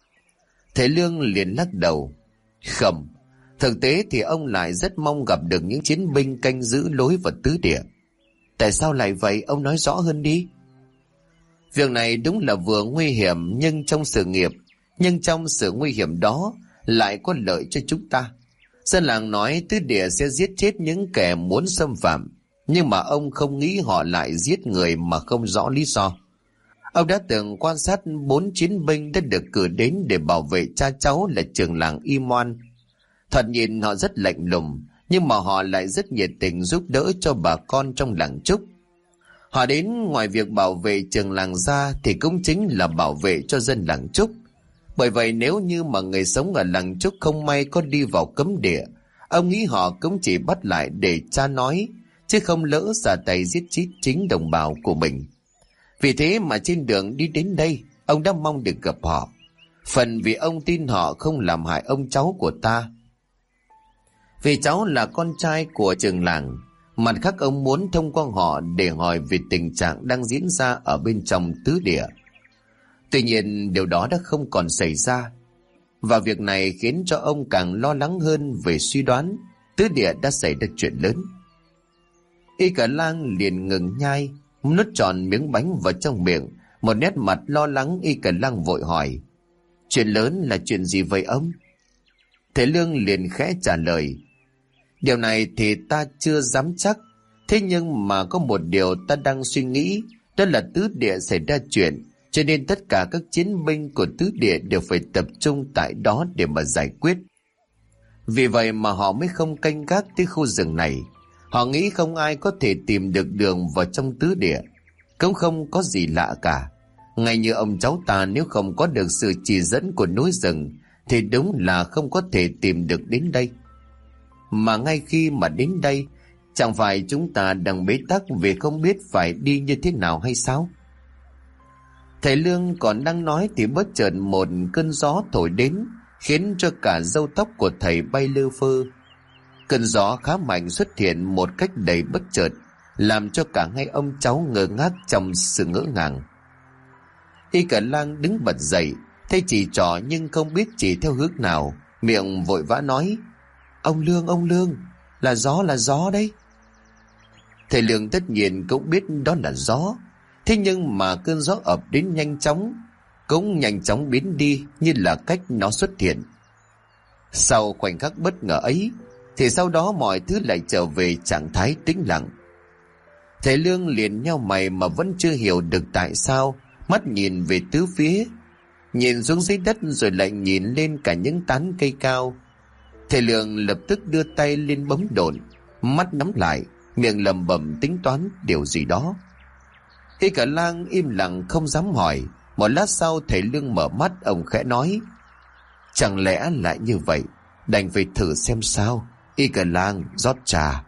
Thầy Lương liền lắc đầu: Không, thực tế thì ông lại rất mong gặp được những chiến binh canh giữ lối vào tứ địa. Tại sao lại vậy, ông nói rõ hơn đi. Việc này đúng là vừa nguy hiểm, nhưng trong sự nguy hiểm đó lại có lợi cho chúng ta. Dân làng nói tứ địa sẽ giết chết những kẻ muốn xâm phạm, nhưng mà ông không nghĩ họ lại giết người mà không rõ lý do. Ông đã từng quan sát 4 chiến binh đã được cử đến để bảo vệ cha cháu là trưởng làng Y Moan. Thoạt nhìn họ rất lạnh lùng, nhưng mà họ lại rất nhiệt tình giúp đỡ cho bà con trong làng Trúc. Họ đến ngoài việc bảo vệ trường làng ra thì cũng chính là bảo vệ cho dân làng Trúc. Bởi vậy nếu như mà người sống ở làng Trúc không may có đi vào cấm địa, ông nghĩ họ cũng chỉ bắt lại để tra nói, chứ không lỡ ra tay giết chết chính đồng bào của mình. Vì thế mà trên đường đi đến đây, ông đã mong được gặp họ. Phần vì ông tin họ không làm hại ông cháu của ta. Vì cháu là con trai của trường làng, mặt khác ông muốn thông qua họ để hỏi về tình trạng đang diễn ra ở bên trong tứ địa. Tuy nhiên điều đó đã không còn xảy ra, và việc này khiến cho ông càng lo lắng hơn về suy đoán tứ địa đã xảy ra chuyện lớn. Y Cả Lang liền ngừng nhai, nuốt tròn miếng bánh vào trong miệng, một nét mặt lo lắng. Y Cả Lang vội hỏi: chuyện lớn là chuyện gì vậy ông? Thầy Lương liền khẽ trả lời: điều này thì ta chưa dám chắc, thế nhưng mà có một điều ta đang suy nghĩ, đó là tứ địa xảy ra chuyện, cho nên tất cả các chiến binh của tứ địa đều phải tập trung tại đó để mà giải quyết. Vì vậy mà họ mới không canh gác tới khu rừng này. Họ nghĩ không ai có thể tìm được đường vào trong tứ địa. Cũng không có gì lạ cả. Ngay như ông cháu ta, nếu không có được sự chỉ dẫn của núi rừng thì đúng là không có thể tìm được đến đây. Mà ngay khi mà đến đây, chẳng phải chúng ta đang bế tắc vì không biết phải đi như thế nào hay sao? Thầy Lương còn đang nói thì bất chợt một cơn gió thổi đến, khiến cho cả râu tóc của thầy bay lơ phơ. Cơn gió khá mạnh xuất hiện một cách đầy bất chợt, làm cho cả hai ông cháu ngơ ngác trong sự ngỡ ngàng. Y Cả Lang đứng bật dậy, thấy chỉ trỏ nhưng không biết chỉ theo hướng nào, miệng vội vã nói: ông Lương, là gió đấy. Thầy Lương tất nhiên cũng biết đó là gió, thế nhưng mà cơn gió ập đến nhanh chóng, cũng nhanh chóng biến đi như là cách nó xuất hiện. Sau khoảnh khắc bất ngờ ấy thì sau đó mọi thứ lại trở về trạng thái tĩnh lặng. Thầy Lương liền nheo mày mà vẫn chưa hiểu được tại sao, mắt nhìn về tứ phía, nhìn xuống dưới đất rồi lại nhìn lên cả những tán cây cao. Thầy Lương lập tức đưa tay lên bấm độn, mắt nhắm lại, miệng lẩm bẩm tính toán điều gì đó. Y Cả Lang im lặng không dám hỏi. Một lát sau thầy Lương mở mắt, ông khẽ nói: chẳng lẽ lại như vậy, đành phải thử xem sao. Y Cả Lang, rót trà.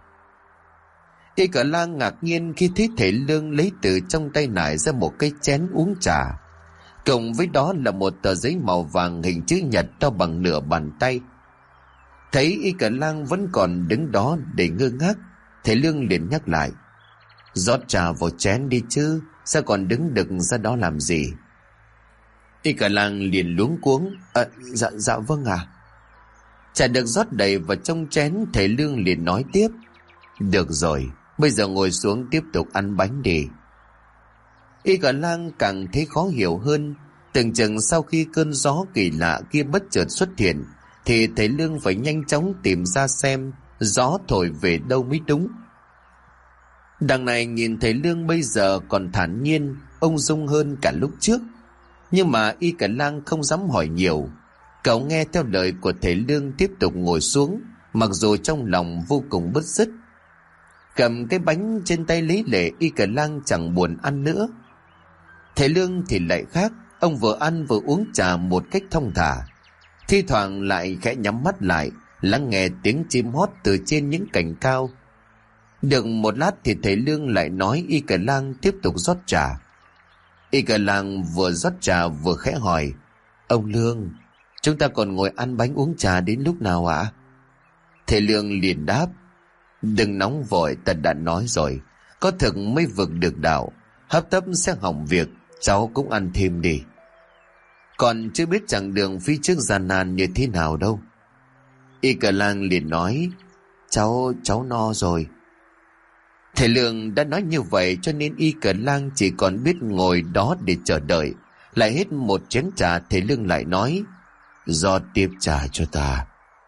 Y Cả Lang ngạc nhiên khi thấy thầy Lương lấy từ trong tay nải ra một cái chén uống trà, cộng với đó là một tờ giấy màu vàng hình chữ nhật to bằng nửa bàn tay. Thấy Y Cả Lang vẫn còn đứng đó để ngơ ngác, thầy Lương liền nhắc lại: rót trà vào chén đi chứ, sao còn đứng đực ra đó làm gì? Y Cả Lang liền luống cuống: dạ vâng ạ. Trà được rót đầy vào trong chén, thầy Lương liền nói tiếp: được rồi, bây giờ ngồi xuống tiếp tục ăn bánh đi. Y Cả Lang càng thấy khó hiểu hơn. Tưởng chừng sau khi cơn gió kỳ lạ kia bất chợt xuất hiện thì thầy Lương phải nhanh chóng tìm ra xem gió thổi về đâu mới đúng. Đằng này nhìn thầy Lương bây giờ còn thản nhiên, ung dung hơn cả lúc trước. Nhưng mà Y Cả Lang không dám hỏi nhiều. Cậu nghe theo lời của thầy Lương tiếp tục ngồi xuống, mặc dù trong lòng vô cùng bứt rứt. Cầm cái bánh trên tay lấy lệ, Y Cả Lang chẳng buồn ăn nữa. Thầy Lương thì lại khác, ông vừa ăn vừa uống trà một cách thong thả, thi thoảng lại khẽ nhắm mắt lại lắng nghe tiếng chim hót từ trên những cành cao. Được một lát thì thầy Lương lại nói Y Cả Lang tiếp tục rót trà. Y Cả Lang vừa rót trà vừa khẽ hỏi: ông Lương, chúng ta còn ngồi ăn bánh uống trà đến lúc nào ạ? Thầy Lương liền đáp: đừng nóng vội, ta đã nói rồi, có thực mới vực được đạo, hấp tấp sẽ hỏng việc, cháu cũng ăn thêm đi. Còn chưa biết chặng đường phía trước gian nan như thế nào đâu. Y Cả Lang liền nói: cháu no rồi. Thầy Lương đã nói như vậy cho nên Y Cả Lang chỉ còn biết ngồi đó để chờ đợi. Lại hết một chén trà, thầy Lương lại nói: rót tiếp trà cho ta.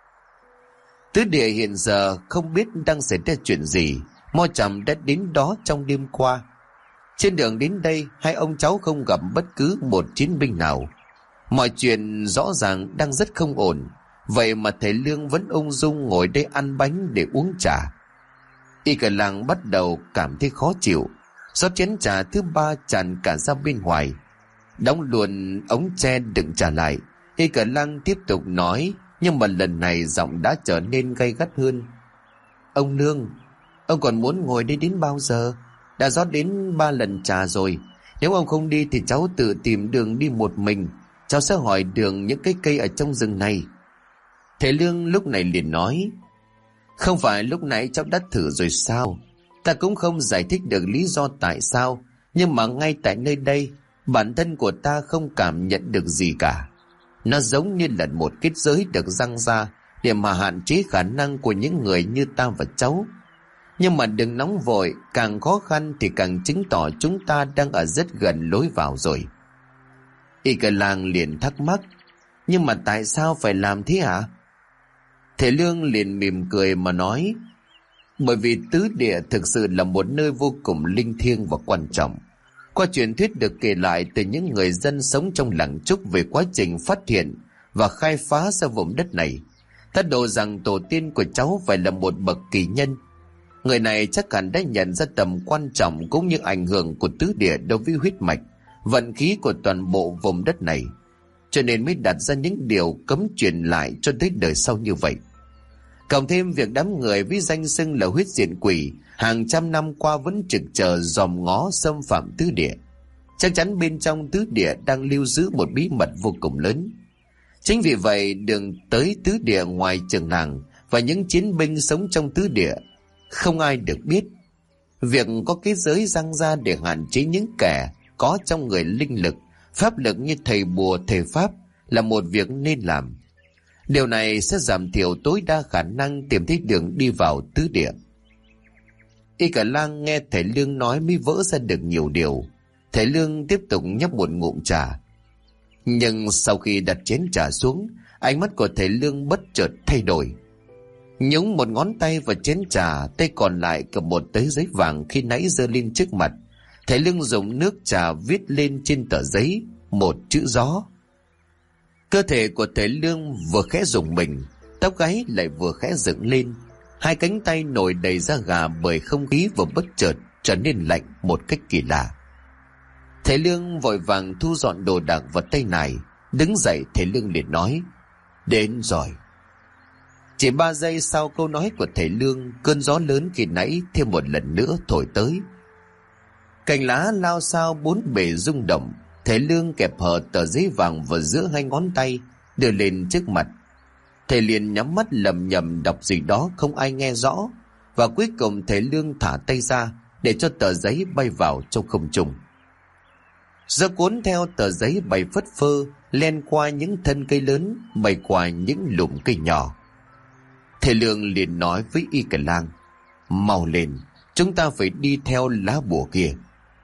Tứ địa hiện giờ không biết đang xảy ra chuyện gì. Mo Trầm đã đến đó trong đêm qua. Trên đường đến đây, hai ông cháu không gặp bất cứ một chiến binh nào. Mọi chuyện rõ ràng đang rất không ổn. Vậy mà thầy Lương vẫn ung dung ngồi đây ăn bánh để uống trà. Y Cả Lang bắt đầu cảm thấy khó chịu. Rót chén trà thứ ba tràn cả ra bên ngoài, đóng luôn ống tre đựng trà lại. Y Cờ Lăng tiếp tục nói, nhưng mà lần này giọng đã trở nên gay gắt hơn. Ông Lương, ông còn muốn ngồi đây đến bao giờ? Đã rót đến 3 lần trà rồi. Nếu ông không đi thì cháu tự tìm đường đi một mình. Cháu sẽ hỏi đường những cái cây ở trong rừng này. Thầy Lương lúc này liền nói, không phải lúc nãy cháu đã thử rồi sao? Ta cũng không giải thích được lý do tại sao, nhưng mà ngay tại nơi đây, bản thân của ta không cảm nhận được gì cả. Nó giống như là một kết giới được giăng ra để mà hạn chế khả năng của những người như ta và cháu. Nhưng mà đừng nóng vội, càng khó khăn thì càng chứng tỏ chúng ta đang ở rất gần lối vào rồi. Y Cờ Lang liền thắc mắc, nhưng mà tại sao phải làm thế hả? Thầy Lương liền mỉm cười mà nói, bởi vì tứ địa thực sự là một nơi vô cùng linh thiêng và quan trọng. Qua truyền thuyết được kể lại từ những người dân sống trong làng Trúc về quá trình phát hiện và khai phá ra vùng đất này, ta đồ rằng tổ tiên của cháu phải là một bậc kỳ nhân. Người này chắc hẳn đã nhận ra tầm quan trọng cũng như ảnh hưởng của tứ địa đối với huyết mạch, vận khí của toàn bộ vùng đất này, cho nên mới đặt ra những điều cấm truyền lại cho tới đời sau như vậy. Cộng thêm việc đám người với danh xưng là huyết diện quỷ hàng trăm năm qua vẫn trực chờ dòm ngó xâm phạm tứ địa. Chắc chắn bên trong tứ địa đang lưu giữ một bí mật vô cùng lớn. Chính vì vậy đường tới tứ địa ngoài trường làng và những chiến binh sống trong tứ địa không ai được biết. Việc có cái giới giăng ra để hạn chế những kẻ có trong người linh lực, pháp lực như thầy bùa thầy pháp là một việc nên làm. Điều này sẽ giảm thiểu tối đa khả năng tìm thấy đường đi vào tứ địa. Y Cờ Lang nghe thầy Lương nói mới vỡ ra được nhiều điều. Thầy Lương tiếp tục nhấp một ngụm trà. Nhưng sau khi đặt chén trà xuống, ánh mắt của thầy Lương bất chợt thay đổi. Nhúng một ngón tay vào chén trà, tay còn lại cầm một tờ giấy vàng khi nãy giơ lên trước mặt. Thầy Lương dùng nước trà viết lên trên tờ giấy một chữ gió. Cơ thể của thầy Lương vừa khẽ rùng mình, tóc gáy lại vừa khẽ dựng lên. Hai cánh tay nổi đầy da gà bởi không khí vừa bất chợt trở nên lạnh một cách kỳ lạ. Thầy Lương vội vàng thu dọn đồ đạc vào tay này. Đứng dậy thầy Lương liền nói, đến rồi. Chỉ 3 giây sau câu nói của thầy Lương, cơn gió lớn khi nãy thêm một lần nữa thổi tới. Cành lá lao xao bốn bề rung động. Thầy Lương kẹp hở tờ giấy vàng vào giữa hai ngón tay, đưa lên trước mặt. Thầy liền nhắm mắt lẩm nhẩm đọc gì đó không ai nghe rõ, và cuối cùng thầy Lương thả tay ra để cho tờ giấy bay vào trong không trung. Gió cuốn theo tờ giấy bay phất phơ, len qua những thân cây lớn, bay qua những lùm cây nhỏ. Thầy Lương liền nói với Y Cờ Lang, mau lên, chúng ta phải đi theo lá bùa kia.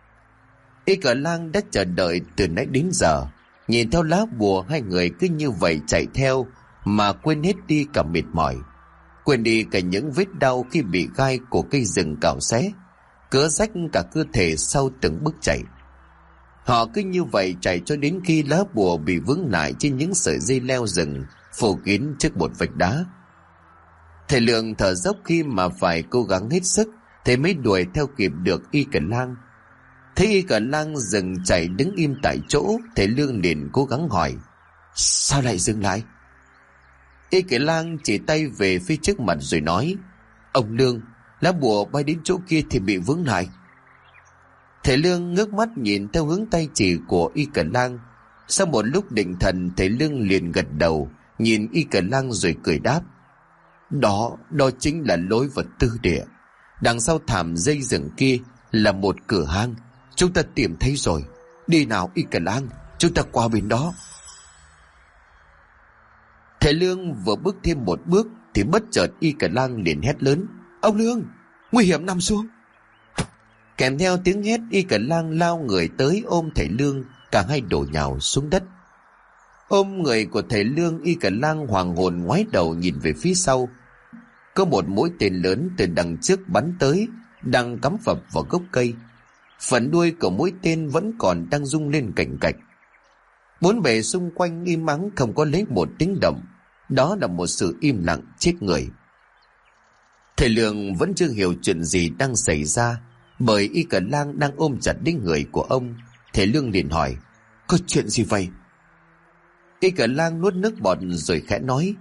Y Cờ Lang đã chờ đợi từ nãy đến giờ, nhìn theo lá bùa hai người cứ như vậy chạy theo mà quên hết đi cả mệt mỏi, quên đi cả những vết đau khi bị gai của cây rừng cào xé, cứa rách cả cơ thể sau từng bước chạy. Họ cứ như vậy chạy cho đến khi lá bùa bị vướng lại trên những sợi dây leo rừng phủ kín trước một vách đá. Thầy Lương thở dốc khi mà phải cố gắng hết sức thì mới đuổi theo kịp được Y Cờ Lang. Thấy Y Cờ Lang dừng chạy đứng im tại chỗ, thầy Lương liền cố gắng hỏi, sao lại dừng lại? Y Cờ Lang chỉ tay về phía trước mặt rồi nói, ông Lương, lá bùa bay đến chỗ kia thì bị vướng lại. Thầy Lương ngước mắt nhìn theo hướng tay chỉ của Y Cờ Lang. Sau một lúc định thần, thầy Lương liền gật đầu nhìn Y Cờ Lang rồi cười đáp, đó chính là lối vào tư địa. Đằng sau thảm dây rừng kia là một cửa hang, chúng ta tìm thấy rồi. Đi nào Y Cờ Lang, chúng ta qua bên đó. Thầy Lương vừa bước thêm một bước thì bất chợt Y Cờ Lang liền hét lớn, ông Lương, nguy hiểm, nằm xuống. Kèm theo tiếng hét, Y Cờ Lang lao người tới ôm thầy Lương, cả hai đổ nhào xuống đất. Ôm người của thầy Lương, Y Cờ Lang hoàng hồn ngoái đầu nhìn về phía sau. Có một mũi tên lớn từ đằng trước bắn tới, đang cắm phập vào gốc cây. Phần đuôi của mũi tên vẫn còn đang rung lên cành cạch. Bốn bề xung quanh im ắng, không có lấy một tiếng động. Đó là một sự im lặng chết người. Thầy Lương vẫn chưa hiểu chuyện gì đang xảy ra, bởi Y Cờ Lang đang ôm chặt đến người của ông. Thầy Lương liền hỏi: có chuyện gì vậy? Y Cờ Lang nuốt nước bọt rồi khẽ nói: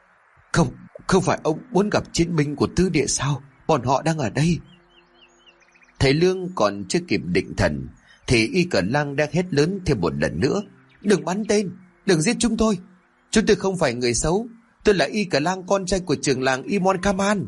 Không phải ông muốn gặp chiến binh của tứ địa sao? Bọn họ đang ở đây. Thầy Lương còn chưa kịp định thần thì Y Cờ Lang đã hét lớn thêm một lần nữa: đừng bắn tên, đừng giết chúng tôi không phải người xấu, tôi là Y Cờ Lang, con trai của trưởng làng Imon Kaman.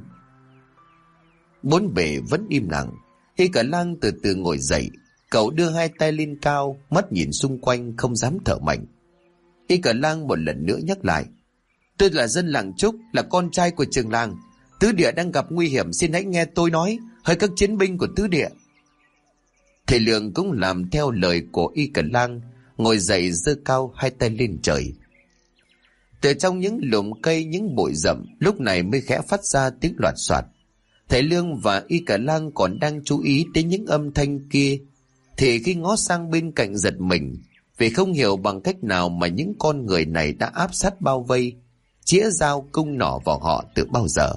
Bốn bề vẫn im lặng. Y Cờ Lang từ từ ngồi dậy, cậu đưa hai tay lên cao, mắt nhìn xung quanh không dám thở mạnh. Y Cờ Lang một lần nữa nhắc lại: tôi là dân làng Trúc, là con trai của trưởng làng. Tứ địa đang gặp nguy hiểm, xin hãy nghe tôi nói, hỡi các chiến binh của tứ địa. Thầy Lương cũng làm theo lời của Y Cờ Lang, ngồi dậy giơ cao hai tay lên trời. Từ trong những lùm cây, những bụi rậm lúc này mới khẽ phát ra tiếng loạt soạt. Thầy Lương và Y Cờ Lang còn đang chú ý đến những âm thanh kia thì khi ngó sang bên cạnh giật mình, vì không hiểu bằng cách nào mà những con người này đã áp sát bao vây, chĩa dao cung nỏ vào họ từ bao giờ.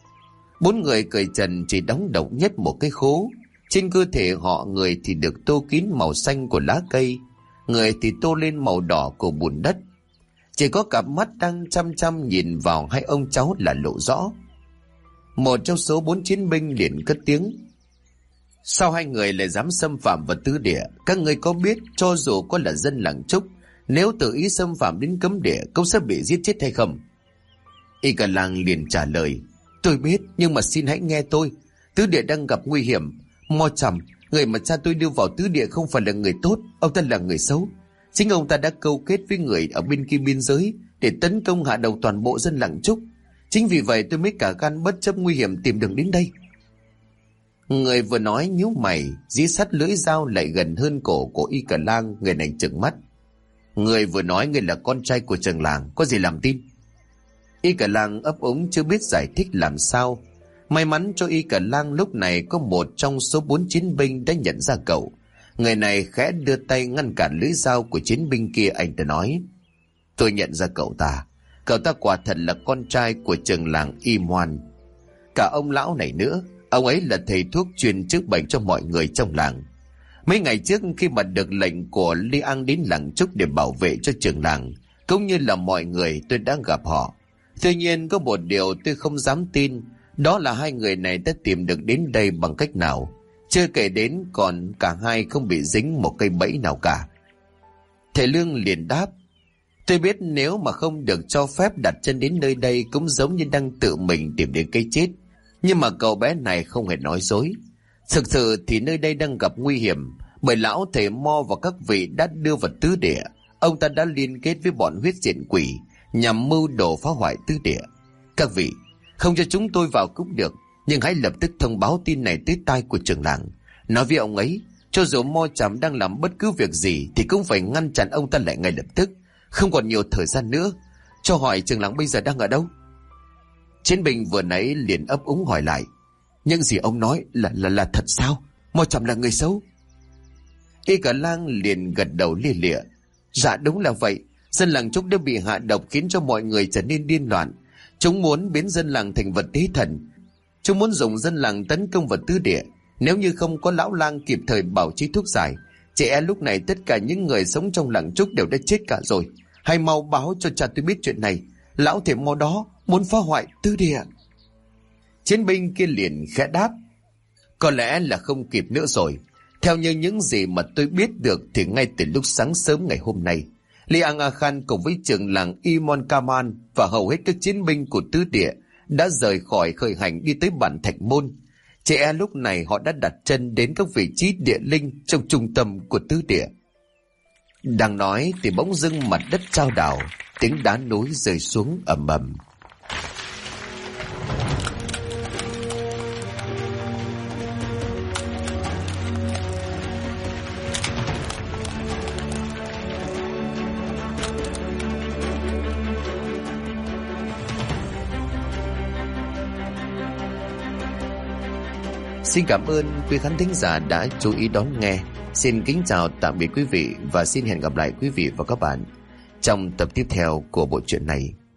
Bốn người cởi trần chỉ đóng độc nhất một cái khố. Trên cơ thể họ, người thì được tô kín màu xanh của lá cây, người thì tô lên màu đỏ của bùn đất. Chỉ có cặp mắt đang chăm chăm nhìn vào hai ông cháu là lộ rõ. Một trong số bốn chiến binh liền cất tiếng: sao hai người lại dám xâm phạm vào tứ địa? Các người có biết cho dù có là dân làng Trúc, nếu tự ý xâm phạm đến cấm địa cũng sẽ bị giết chết hay không? Y Cờ Lang liền trả lời: tôi biết, nhưng mà xin hãy nghe tôi. Tứ địa đang gặp nguy hiểm. Mo Trầm, người mà cha tôi đưa vào tứ địa không phải là người tốt, ông ta là người xấu. Chính ông ta đã câu kết với người ở bên kia biên giới để tấn công hạ đầu toàn bộ dân làng Trúc. Chính vì vậy tôi mới cả gan bất chấp nguy hiểm tìm đường đến đây. Người vừa nói nhíu mày, dí sát lưỡi dao lại gần hơn cổ của Y Cờ Lang. Người này trừng mắt: người vừa nói người là con trai của trưởng làng, có gì làm tin? Y Cờ Lang ấp úng chưa biết giải thích làm sao. May mắn cho Y Cờ Lang lúc này có một trong số bốn chiến binh đã nhận ra cậu. Người này khẽ đưa tay ngăn cản lưỡi dao của chiến binh kia. Anh ta nói: tôi nhận ra cậu ta quả thật là con trai của trưởng làng Imon. Cả ông lão này nữa, ông ấy là thầy thuốc chuyên chữa bệnh cho mọi người trong làng. Mấy ngày trước khi mà được lệnh của Li An đến làng Trúc để bảo vệ cho trưởng làng cũng như là mọi người, tôi đã gặp họ. Tuy nhiên có một điều tôi không dám tin, đó là hai người này đã tìm được đến đây bằng cách nào. Chưa kể đến còn cả hai không bị dính một cây bẫy nào cả. Thầy Lương liền đáp: tôi biết nếu mà không được cho phép đặt chân đến nơi đây cũng giống như đang tự mình tìm đến cái chết. Nhưng mà cậu bé này không hề nói dối. Thực sự thì nơi đây đang gặp nguy hiểm, bởi lão thầy Mo và các vị đã đưa vào tứ địa. Ông ta đã liên kết với bọn huyết diện quỷ nhằm mưu đồ phá hoại tứ địa. Các vị không cho chúng tôi vào cũng được, nhưng hãy lập tức thông báo tin này tới tai của trưởng làng. Nói với ông ấy, cho dù Mo Trầm đang làm bất cứ việc gì thì cũng phải ngăn chặn ông ta lại ngay lập tức. Không còn nhiều thời gian nữa. Cho hỏi trưởng làng bây giờ đang ở đâu? Chiến binh vừa nãy liền ấp úng hỏi lại: những gì ông nói là thật sao? Mo Trầm là người xấu? Y Cờ Lang liền gật đầu lia lịa: dạ đúng là vậy. Dân làng Trúc đã bị hạ độc khiến cho mọi người trở nên điên loạn. Chúng muốn biến dân làng thành vật tế thần. Chúng muốn dùng dân làng tấn công vào tứ địa. Nếu như không có lão lang kịp thời bảo trí thuốc giải, trẻ lúc này tất cả những người sống trong làng Trúc đều đã chết cả rồi. Hãy mau báo cho cha tôi biết chuyện này. Lão thể Mo đó muốn phá hoại tứ địa. Chiến binh kia liền khẽ đáp: có lẽ là không kịp nữa rồi. Theo như những gì mà tôi biết được thì ngay từ lúc sáng sớm ngày hôm nay, Li An Khan cùng với trưởng làng Imon Kaman và hầu hết các chiến binh của tứ địa đã rời khỏi khởi hành đi tới bản Thạch Môn. Trẻ lúc này họ đã đặt chân đến các vị trí địa linh trong trung tâm của tứ địa. Đang nói thì bỗng dưng mặt đất chao đảo, tiếng đá núi rơi xuống ầm ầm. Xin cảm ơn quý khán thính giả đã chú ý đón nghe. Xin kính chào tạm biệt quý vị và xin hẹn gặp lại quý vị và các bạn trong tập tiếp theo của bộ truyện này.